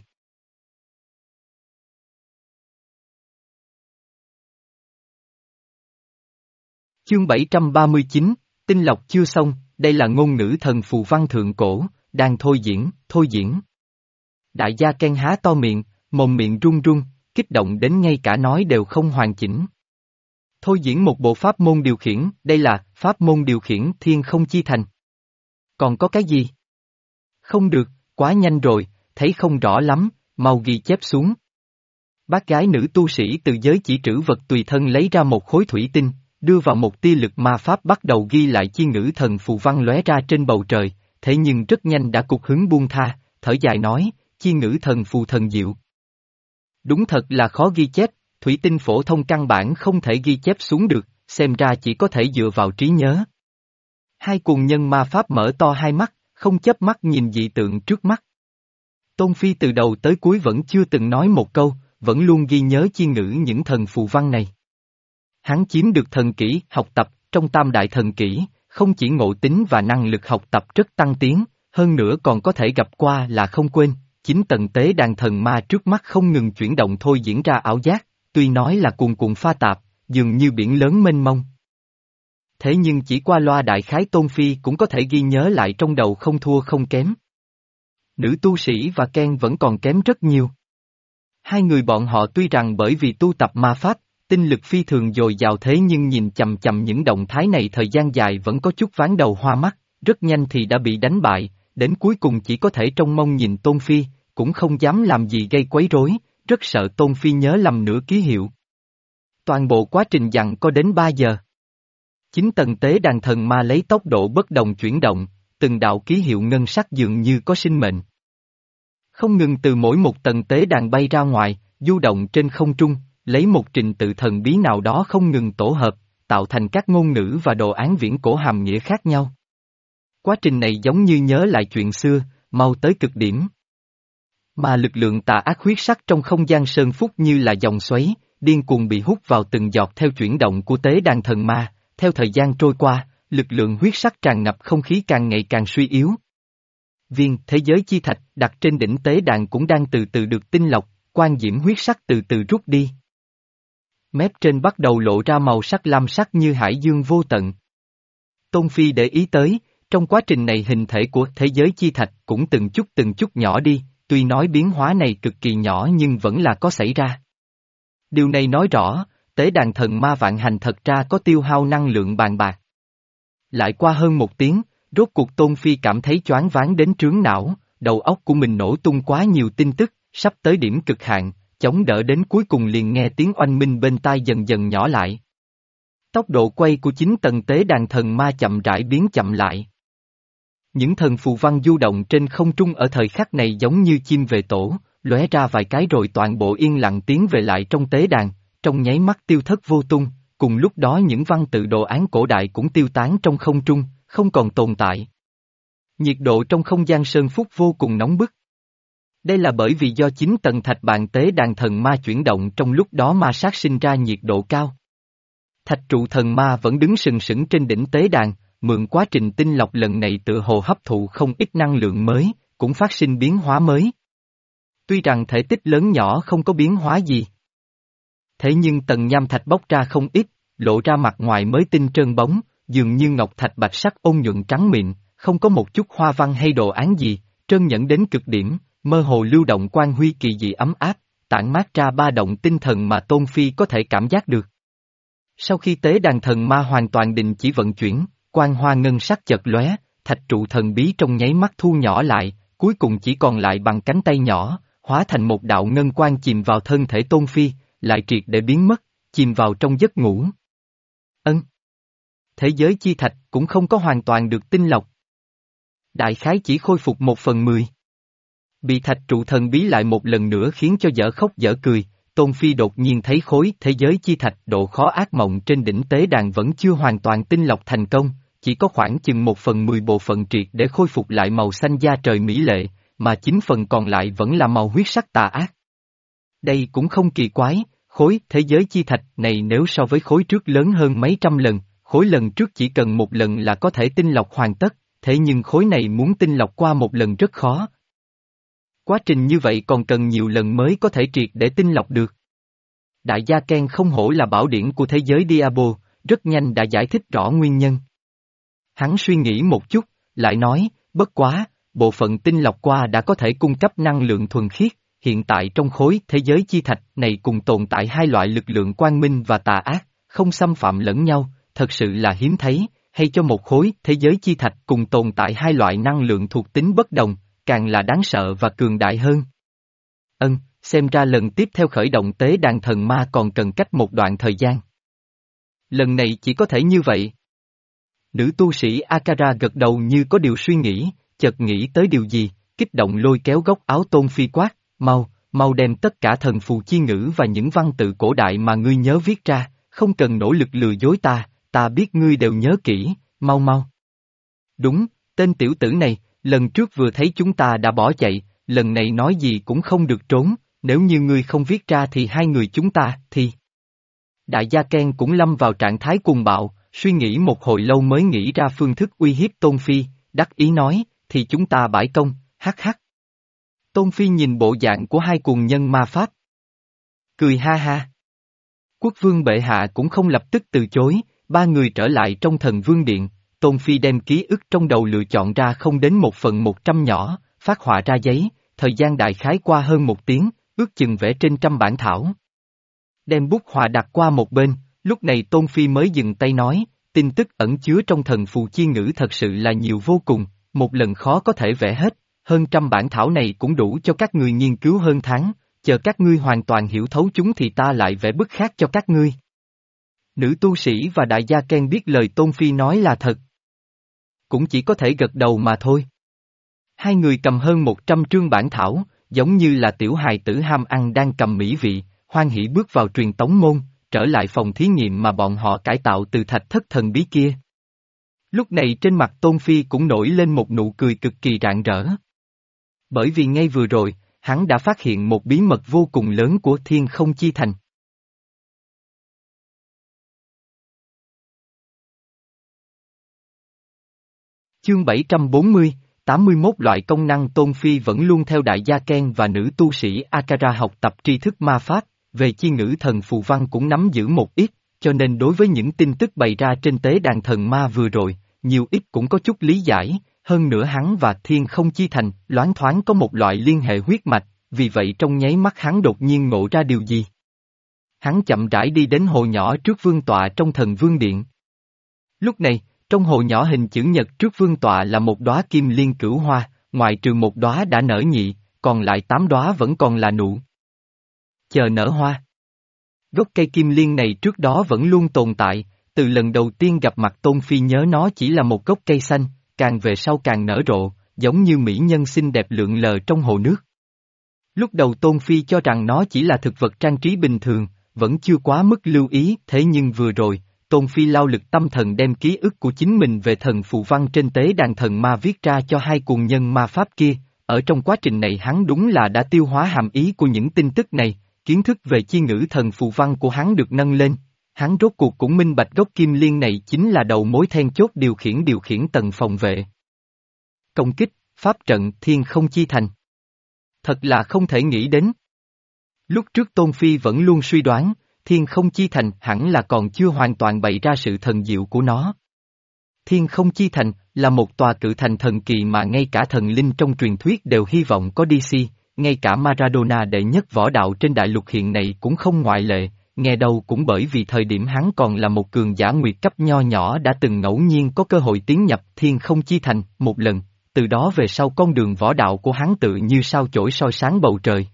[SPEAKER 1] Chương bảy trăm ba mươi chín, tinh lọc chưa xong, đây là ngôn ngữ thần phù văn thượng cổ, đang thôi diễn, thôi diễn. Đại gia Ken há to miệng, mồm miệng run run, kích động đến ngay cả nói đều không hoàn chỉnh. Thôi diễn một bộ pháp môn điều khiển, đây là pháp môn điều khiển thiên không chi thành. Còn có cái gì? Không được, quá nhanh rồi, thấy không rõ lắm, mau ghi chép xuống. Bác gái nữ tu sĩ từ giới chỉ trữ vật tùy thân lấy ra một khối thủy tinh, đưa vào một tia lực ma pháp bắt đầu ghi lại chi ngữ thần phù văn lóe ra trên bầu trời, thế nhưng rất nhanh đã cục hứng buông tha, thở dài nói, chi ngữ thần phù thần diệu. Đúng thật là khó ghi chép, thủy tinh phổ thông căn bản không thể ghi chép xuống được, xem ra chỉ có thể dựa vào trí nhớ. Hai cuồng nhân ma pháp mở to hai mắt, không chớp mắt nhìn dị tượng trước mắt. Tôn Phi từ đầu tới cuối vẫn chưa từng nói một câu, vẫn luôn ghi nhớ chi ngữ những thần phù văn này. Hắn chiếm được thần kỹ học tập trong tam đại thần kỹ, không chỉ ngộ tính và năng lực học tập rất tăng tiến, hơn nữa còn có thể gặp qua là không quên, chính tầng tế đàn thần ma trước mắt không ngừng chuyển động thôi diễn ra ảo giác, tuy nói là cuồn cuộn pha tạp, dường như biển lớn mênh mông. Thế nhưng chỉ qua loa đại khái Tôn Phi cũng có thể ghi nhớ lại trong đầu không thua không kém. Nữ tu sĩ và Ken vẫn còn kém rất nhiều. Hai người bọn họ tuy rằng bởi vì tu tập ma pháp, tinh lực phi thường dồi dào thế nhưng nhìn chầm chầm những động thái này thời gian dài vẫn có chút ván đầu hoa mắt, rất nhanh thì đã bị đánh bại, đến cuối cùng chỉ có thể trông mong nhìn Tôn Phi, cũng không dám làm gì gây quấy rối, rất sợ Tôn Phi nhớ lầm nửa ký hiệu. Toàn bộ quá trình dặn có đến ba giờ. Chính tầng tế đàn thần ma lấy tốc độ bất đồng chuyển động, từng đạo ký hiệu ngân sắc dường như có sinh mệnh. Không ngừng từ mỗi một tầng tế đàn bay ra ngoài, du động trên không trung, lấy một trình tự thần bí nào đó không ngừng tổ hợp, tạo thành các ngôn ngữ và đồ án viễn cổ hàm nghĩa khác nhau. Quá trình này giống như nhớ lại chuyện xưa, mau tới cực điểm. Mà lực lượng tà ác huyết sắc trong không gian sơn phúc như là dòng xoáy, điên cuồng bị hút vào từng giọt theo chuyển động của tế đàn thần ma, theo thời gian trôi qua, lực lượng huyết sắc tràn ngập không khí càng ngày càng suy yếu. Viên thế giới chi thạch đặt trên đỉnh tế đàn cũng đang từ từ được tinh lọc, quang diễm huyết sắc từ từ rút đi. Mép trên bắt đầu lộ ra màu sắc lam sắc như hải dương vô tận. Tôn Phi để ý tới, trong quá trình này hình thể của thế giới chi thạch cũng từng chút từng chút nhỏ đi, tuy nói biến hóa này cực kỳ nhỏ nhưng vẫn là có xảy ra. Điều này nói rõ, tế đàn thần ma vạn hành thật ra có tiêu hao năng lượng bàn bạc. Lại qua hơn một tiếng, rốt cuộc Tôn Phi cảm thấy choáng váng đến trướng não, đầu óc của mình nổ tung quá nhiều tin tức, sắp tới điểm cực hạn, chống đỡ đến cuối cùng liền nghe tiếng oanh minh bên tai dần dần nhỏ lại. Tốc độ quay của chính tầng tế đàn thần ma chậm rãi biến chậm lại. Những thần phù văn du động trên không trung ở thời khắc này giống như chim về tổ, lóe ra vài cái rồi toàn bộ yên lặng tiến về lại trong tế đàn, trong nháy mắt tiêu thất vô tung, cùng lúc đó những văn tự đồ án cổ đại cũng tiêu tán trong không trung, không còn tồn tại. Nhiệt độ trong không gian sơn phúc vô cùng nóng bức. Đây là bởi vì do chính tầng thạch bàn tế đàn thần ma chuyển động trong lúc đó ma sát sinh ra nhiệt độ cao. Thạch trụ thần ma vẫn đứng sừng sững trên đỉnh tế đàn, mượn quá trình tinh lọc lần này tựa hồ hấp thụ không ít năng lượng mới, cũng phát sinh biến hóa mới. Tuy rằng thể tích lớn nhỏ không có biến hóa gì. Thế nhưng tầng nham thạch bốc ra không ít, lộ ra mặt ngoài mới tinh trơn bóng, dường như ngọc thạch bạch sắc ôn nhuận trắng mịn, không có một chút hoa văn hay đồ án gì, trơn nhẵn đến cực điểm, mơ hồ lưu động quang huy kỳ dị ấm áp, tản mát ra ba động tinh thần mà Tôn Phi có thể cảm giác được. Sau khi tế đàn thần ma hoàn toàn đình chỉ vận chuyển, quang hoa ngân sắc chợt lóe, thạch trụ thần bí trong nháy mắt thu nhỏ lại, cuối cùng chỉ còn lại bằng cánh tay nhỏ, hóa thành một đạo ngân quang chìm vào thân thể Tôn Phi, lại triệt để biến mất, chìm vào trong giấc ngủ. Ân. thế giới chi thạch cũng không có hoàn toàn được tinh lọc. Đại khái chỉ khôi phục một phần mười. Bị thạch trụ thần bí lại một lần nữa khiến cho dở khóc dở cười, Tôn Phi đột nhiên thấy khối thế giới chi thạch độ khó ác mộng trên đỉnh tế đàn vẫn chưa hoàn toàn tinh lọc thành công, chỉ có khoảng chừng một phần mười bộ phận triệt để khôi phục lại màu xanh da trời mỹ lệ, mà chín phần còn lại vẫn là màu huyết sắc tà ác. Đây cũng không kỳ quái, khối thế giới chi thạch này nếu so với khối trước lớn hơn mấy trăm lần, khối lần trước chỉ cần một lần là có thể tinh lọc hoàn tất, thế nhưng khối này muốn tinh lọc qua một lần rất khó. Quá trình như vậy còn cần nhiều lần mới có thể triệt để tinh lọc được. Đại gia Ken không hổ là bảo điển của thế giới Diablo, rất nhanh đã giải thích rõ nguyên nhân. Hắn suy nghĩ một chút, lại nói, bất quá, bộ phận tinh lọc qua đã có thể cung cấp năng lượng thuần khiết, hiện tại trong khối thế giới chi thạch này cùng tồn tại hai loại lực lượng quang minh và tà ác, không xâm phạm lẫn nhau, thật sự là hiếm thấy, hay cho một khối thế giới chi thạch cùng tồn tại hai loại năng lượng thuộc tính bất đồng, càng là đáng sợ và cường đại hơn. Ân, xem ra lần tiếp theo khởi động tế đàn thần ma còn cần cách một đoạn thời gian. Lần này chỉ có thể như vậy. Nữ tu sĩ Akara gật đầu như có điều suy nghĩ, chợt nghĩ tới điều gì, kích động lôi kéo góc áo Tôn Phi quát, mau, mau đem tất cả thần phù chi ngữ và những văn tự cổ đại mà ngươi nhớ viết ra, không cần nỗ lực lừa dối ta, ta biết ngươi đều nhớ kỹ, mau mau. Đúng, tên tiểu tử này, lần trước vừa thấy chúng ta đã bỏ chạy, lần này nói gì cũng không được trốn, nếu như ngươi không viết ra thì hai người chúng ta, thì... Đại gia Ken cũng lâm vào trạng thái cuồng bạo, suy nghĩ một hồi lâu mới nghĩ ra phương thức uy hiếp Tôn Phi, đắc ý nói, thì chúng ta bãi công, hắc hắc. Tôn Phi nhìn bộ dạng của hai cuồng nhân ma pháp. Cười ha ha. Quốc vương bệ hạ cũng không lập tức từ chối, ba người trở lại trong thần vương điện, Tôn Phi đem ký ức trong đầu lựa chọn ra không đến một phần một trăm nhỏ, phát họa ra giấy, thời gian đại khái qua hơn một tiếng, ước chừng vẽ trên trăm bản thảo. Đem bút họa đặt qua một bên, lúc này Tôn Phi mới dừng tay nói, tin tức ẩn chứa trong thần phù chi ngữ thật sự là nhiều vô cùng, một lần khó có thể vẽ hết, hơn trăm bản thảo này cũng đủ cho các ngươi nghiên cứu hơn tháng, chờ các ngươi hoàn toàn hiểu thấu chúng thì ta lại vẽ bức khác cho các ngươi. Nữ tu sĩ và đại gia Ken biết lời Tôn Phi nói là thật. Cũng chỉ có thể gật đầu mà thôi. Hai người cầm hơn một trăm trương bản thảo, giống như là tiểu hài tử ham ăn đang cầm mỹ vị, hoan hỉ bước vào truyền tống môn, trở lại phòng thí nghiệm mà bọn họ cải tạo từ thạch thất thần bí kia. Lúc này trên mặt Tôn Phi cũng nổi lên một nụ cười cực kỳ rạng rỡ. Bởi vì ngay vừa rồi, hắn đã phát hiện một bí mật vô cùng lớn của Thiên Không Chi Thành. Chương bảy trăm bốn mươi, tám mươi mốt loại công năng Tôn Phi vẫn luôn theo đại gia Ken và nữ tu sĩ Akara học tập tri thức ma pháp, về chi ngữ thần phù văn cũng nắm giữ một ít, cho nên đối với những tin tức bày ra trên tế đàn thần ma vừa rồi, nhiều ít cũng có chút lý giải, hơn nữa hắn và Thiên Không Chi Thành loáng thoáng có một loại liên hệ huyết mạch, vì vậy trong nháy mắt hắn đột nhiên ngộ ra điều gì. Hắn chậm rãi đi đến hồ nhỏ trước vương tọa trong thần vương điện. Lúc này, trong hồ nhỏ hình chữ nhật trước vương tọa là một đóa kim liên cửu hoa, ngoại trừ một đóa đã nở nhị, còn lại tám đóa vẫn còn là nụ. Chờ nở hoa. Gốc cây kim liên này trước đó vẫn luôn tồn tại, từ lần đầu tiên gặp mặt Tôn Phi nhớ nó chỉ là một gốc cây xanh, càng về sau càng nở rộ, giống như mỹ nhân xinh đẹp lượn lờ trong hồ nước. Lúc đầu Tôn Phi cho rằng nó chỉ là thực vật trang trí bình thường, vẫn chưa quá mức lưu ý, thế nhưng vừa rồi, Tôn Phi lao lực tâm thần đem ký ức của chính mình về thần phù văn trên tế đàn thần ma viết ra cho hai cuồng nhân ma pháp kia, ở trong quá trình này hắn đúng là đã tiêu hóa hàm ý của những tin tức này, kiến thức về chi ngữ thần phù văn của hắn được nâng lên, hắn rốt cuộc cũng minh bạch gốc kim liên này chính là đầu mối then chốt điều khiển điều khiển tầng phòng vệ. Công kích, pháp trận Thiên Không Chi Thành. Thật là không thể nghĩ đến. Lúc trước Tôn Phi vẫn luôn suy đoán, Thiên Không Chi Thành hẳn là còn chưa hoàn toàn bày ra sự thần diệu của nó. Thiên Không Chi Thành là một tòa cự thành thần kỳ mà ngay cả thần linh trong truyền thuyết đều hy vọng có đê xê, ngay cả Maradona đệ nhất võ đạo trên đại lục hiện này cũng không ngoại lệ, nghe đâu cũng bởi vì thời điểm hắn còn là một cường giả nguyệt cấp nho nhỏ đã từng ngẫu nhiên có cơ hội tiến nhập Thiên Không Chi Thành một lần, từ đó về sau con đường võ đạo của hắn tự như sao chổi soi sáng bầu trời.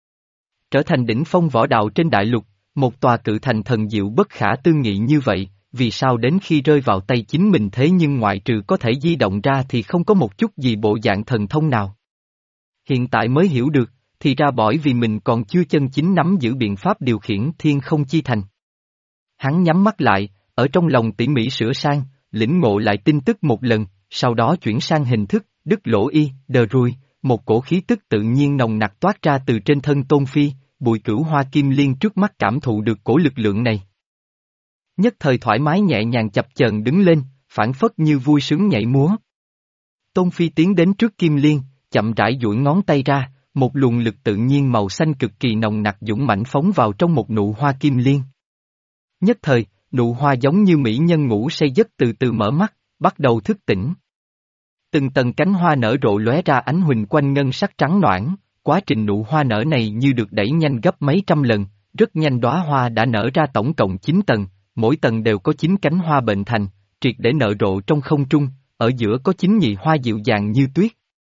[SPEAKER 1] Trở thành đỉnh phong võ đạo trên đại lục, một tòa cự thành thần diệu bất khả tư nghị như vậy, vì sao đến khi rơi vào tay chính mình thế nhưng ngoại trừ có thể di động ra thì không có một chút gì bộ dạng thần thông nào. Hiện tại mới hiểu được, thì ra bởi vì mình còn chưa chân chính nắm giữ biện pháp điều khiển thiên không chi thành. Hắn nhắm mắt lại, ở trong lòng tỉ mỉ sửa sang, lĩnh ngộ lại tin tức một lần, sau đó chuyển sang hình thức, đứt lỗ y, đờ rui, một cổ khí tức tự nhiên nồng nặc toát ra từ trên thân Tôn Phi, Bùi Cửu Hoa Kim Liên trước mắt cảm thụ được cổ lực lượng này. Nhất thời thoải mái nhẹ nhàng chập chờn đứng lên, phản phất như vui sướng nhảy múa. Tôn Phi tiến đến trước Kim Liên, chậm rãi duỗi ngón tay ra, một luồng lực tự nhiên màu xanh cực kỳ nồng nặc dũng mãnh phóng vào trong một nụ hoa Kim Liên. Nhất thời, nụ hoa giống như mỹ nhân ngủ say giấc từ từ mở mắt, bắt đầu thức tỉnh. Từng tầng cánh hoa nở rộ lóe ra ánh huỳnh quanh ngân sắc trắng noãn, quá trình nụ hoa nở này như được đẩy nhanh gấp mấy trăm lần, rất nhanh đóa hoa đã nở ra tổng cộng chín tầng, mỗi tầng đều có chín cánh hoa bệnh thành, triệt để nở rộ trong không trung, ở giữa có chín nhị hoa dịu dàng như tuyết.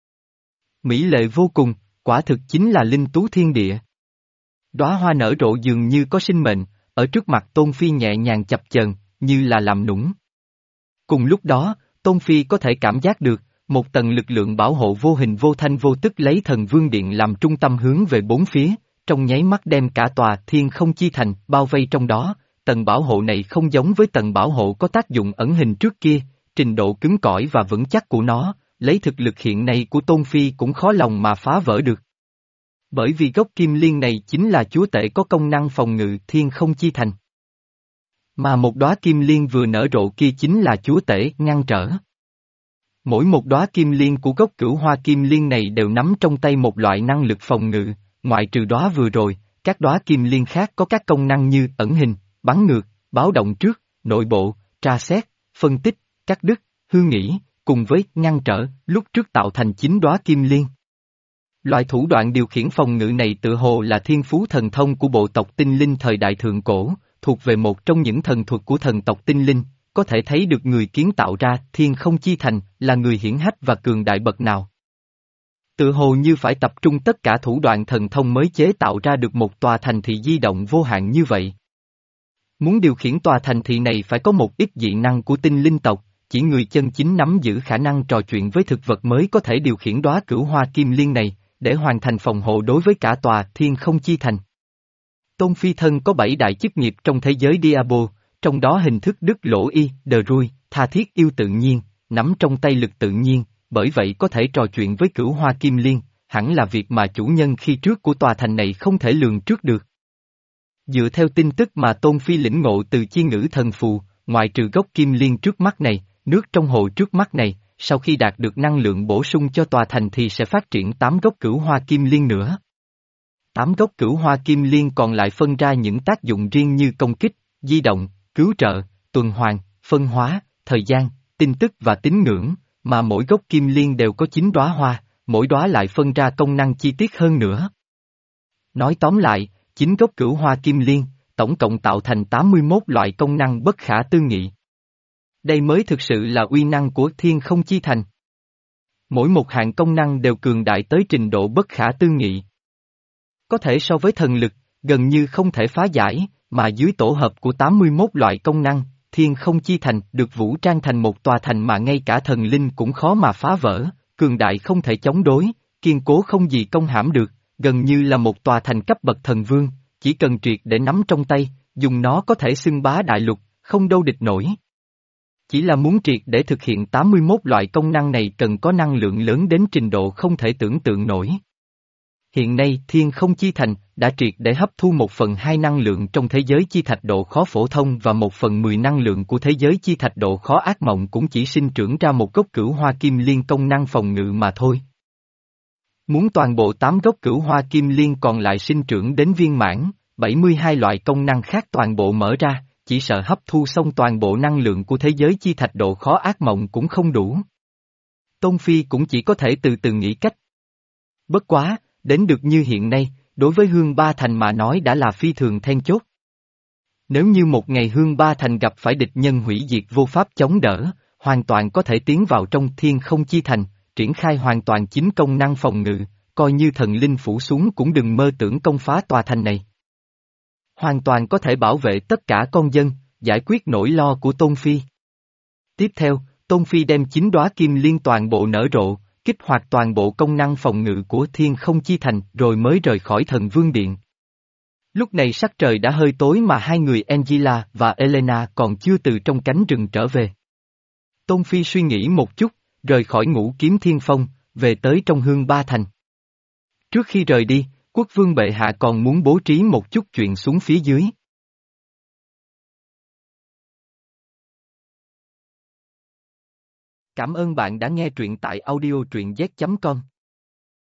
[SPEAKER 1] Mỹ lệ vô cùng, quả thực chính là linh tú thiên địa. Đóa hoa nở rộ dường như có sinh mệnh, ở trước mặt Tôn Phi nhẹ nhàng chập chờn, như là làm nũng. Cùng lúc đó, Tôn Phi có thể cảm giác được, một tầng lực lượng bảo hộ vô hình vô thanh vô tức lấy thần vương điện làm trung tâm hướng về bốn phía, trong nháy mắt đem cả tòa thiên không chi thành bao vây trong đó. Tầng bảo hộ này không giống với tầng bảo hộ có tác dụng ẩn hình trước kia, trình độ cứng cỏi và vững chắc của nó, lấy thực lực hiện nay của Tôn Phi cũng khó lòng mà phá vỡ được. Bởi vì gốc Kim Liên này chính là chúa tể có công năng phòng ngự thiên không chi thành. Mà một đóa Kim Liên vừa nở rộ kia chính là chúa tể ngăn trở. Mỗi một đóa Kim Liên của gốc Cửu Hoa Kim Liên này đều nắm trong tay một loại năng lực phòng ngự, ngoại trừ đóa vừa rồi, các đóa Kim Liên khác có các công năng như ẩn hình, bắn ngược, báo động trước, nội bộ, tra xét, phân tích, cắt đứt, hư nghĩ, cùng với ngăn trở, lúc trước tạo thành chín đóa Kim Liên. Loại thủ đoạn điều khiển phòng ngự này tự hồ là thiên phú thần thông của bộ tộc tinh linh thời đại thượng cổ, thuộc về một trong những thần thuật của thần tộc tinh linh, có thể thấy được người kiến tạo ra thiên không chi thành là người hiển hách và cường đại bậc nào. Tự hồ như phải tập trung tất cả thủ đoạn thần thông mới chế tạo ra được một tòa thành thị di động vô hạn như vậy. Muốn điều khiển tòa thành thị này phải có một ít dị năng của tinh linh tộc, chỉ người chân chính nắm giữ khả năng trò chuyện với thực vật mới có thể điều khiển đóa Cửu Hoa Kim Liên này, để hoàn thành phòng hộ đối với cả tòa thiên không chi thành. Tôn Phi thân có bảy đại chức nghiệp trong thế giới Diablo, trong đó hình thức đức lỗ y, đờ rui, tha thiết yêu tự nhiên, nắm trong tay lực tự nhiên, bởi vậy có thể trò chuyện với Cửu Hoa Kim Liên, hẳn là việc mà chủ nhân khi trước của tòa thành này không thể lường trước được. Dựa theo tin tức mà Tôn Phi lĩnh ngộ từ chi ngữ thần phù, ngoài trừ gốc Kim Liên trước mắt này, nước trong hồ trước mắt này, sau khi đạt được năng lượng bổ sung cho tòa thành thì sẽ phát triển tám gốc Cửu Hoa Kim Liên nữa. Tám gốc Cửu Hoa Kim Liên còn lại phân ra những tác dụng riêng như công kích, di động, cứu trợ, tuần hoàn, phân hóa, thời gian, tin tức và tín ngưỡng, mà mỗi gốc Kim Liên đều có chín đóa hoa, mỗi đóa lại phân ra công năng chi tiết hơn nữa. Nói tóm lại, chín gốc Cửu Hoa Kim Liên, tổng cộng tạo thành tám mươi mốt loại công năng bất khả tư nghị. Đây mới thực sự là uy năng của thiên không chi thành. Mỗi một hạng công năng đều cường đại tới trình độ bất khả tư nghị. Có thể so với thần lực, gần như không thể phá giải, mà dưới tổ hợp của tám mươi mốt loại công năng, thiên không chi thành được vũ trang thành một tòa thành mà ngay cả thần linh cũng khó mà phá vỡ, cường đại không thể chống đối, kiên cố không gì công hãm được, gần như là một tòa thành cấp bậc thần vương, chỉ cần triệt để nắm trong tay, dùng nó có thể xưng bá đại lục, không đâu địch nổi. Chỉ là muốn triệt để thực hiện tám mươi mốt loại công năng này cần có năng lượng lớn đến trình độ không thể tưởng tượng nổi. Hiện nay thiên không chi thành đã triệt để hấp thu một phần hai năng lượng trong thế giới chi thạch độ khó phổ thông và một phần mười năng lượng của thế giới chi thạch độ khó ác mộng cũng chỉ sinh trưởng ra một gốc Cửu Hoa Kim Liên công năng phòng ngự mà thôi. Muốn toàn bộ tám gốc Cửu Hoa Kim Liên còn lại sinh trưởng đến viên mãn, bảy mươi hai loại công năng khác toàn bộ mở ra, chỉ sợ hấp thu xong toàn bộ năng lượng của thế giới chi thạch độ khó ác mộng cũng không đủ. Tôn Phi cũng chỉ có thể từ từ nghĩ cách. Bất quá, đến được như hiện nay, đối với Hương Ba Thành mà nói đã là phi thường then chốt. Nếu như một ngày Hương Ba Thành gặp phải địch nhân hủy diệt vô pháp chống đỡ, hoàn toàn có thể tiến vào trong thiên không chi thành, triển khai hoàn toàn chính công năng phòng ngự, coi như thần linh phủ xuống cũng đừng mơ tưởng công phá tòa thành này. Hoàn toàn có thể bảo vệ tất cả con dân, giải quyết nỗi lo của Tôn Phi. Tiếp theo, Tôn Phi đem chín đóa kim liên toàn bộ nở rộ, kích hoạt toàn bộ công năng phòng ngự của Thiên Không Chi Thành rồi mới rời khỏi Thần Vương Điện. Lúc này sắc trời đã hơi tối mà hai người Angela và Elena còn chưa từ trong cánh rừng trở về. Tôn Phi suy nghĩ một chút, rời khỏi Ngũ Kiếm Thiên Phong, về tới trong Hương Ba Thành. Trước khi rời đi, quốc vương bệ hạ còn muốn bố trí một chút chuyện xuống phía dưới. Cảm ơn bạn đã nghe truyện tại audio truyện z chấm com.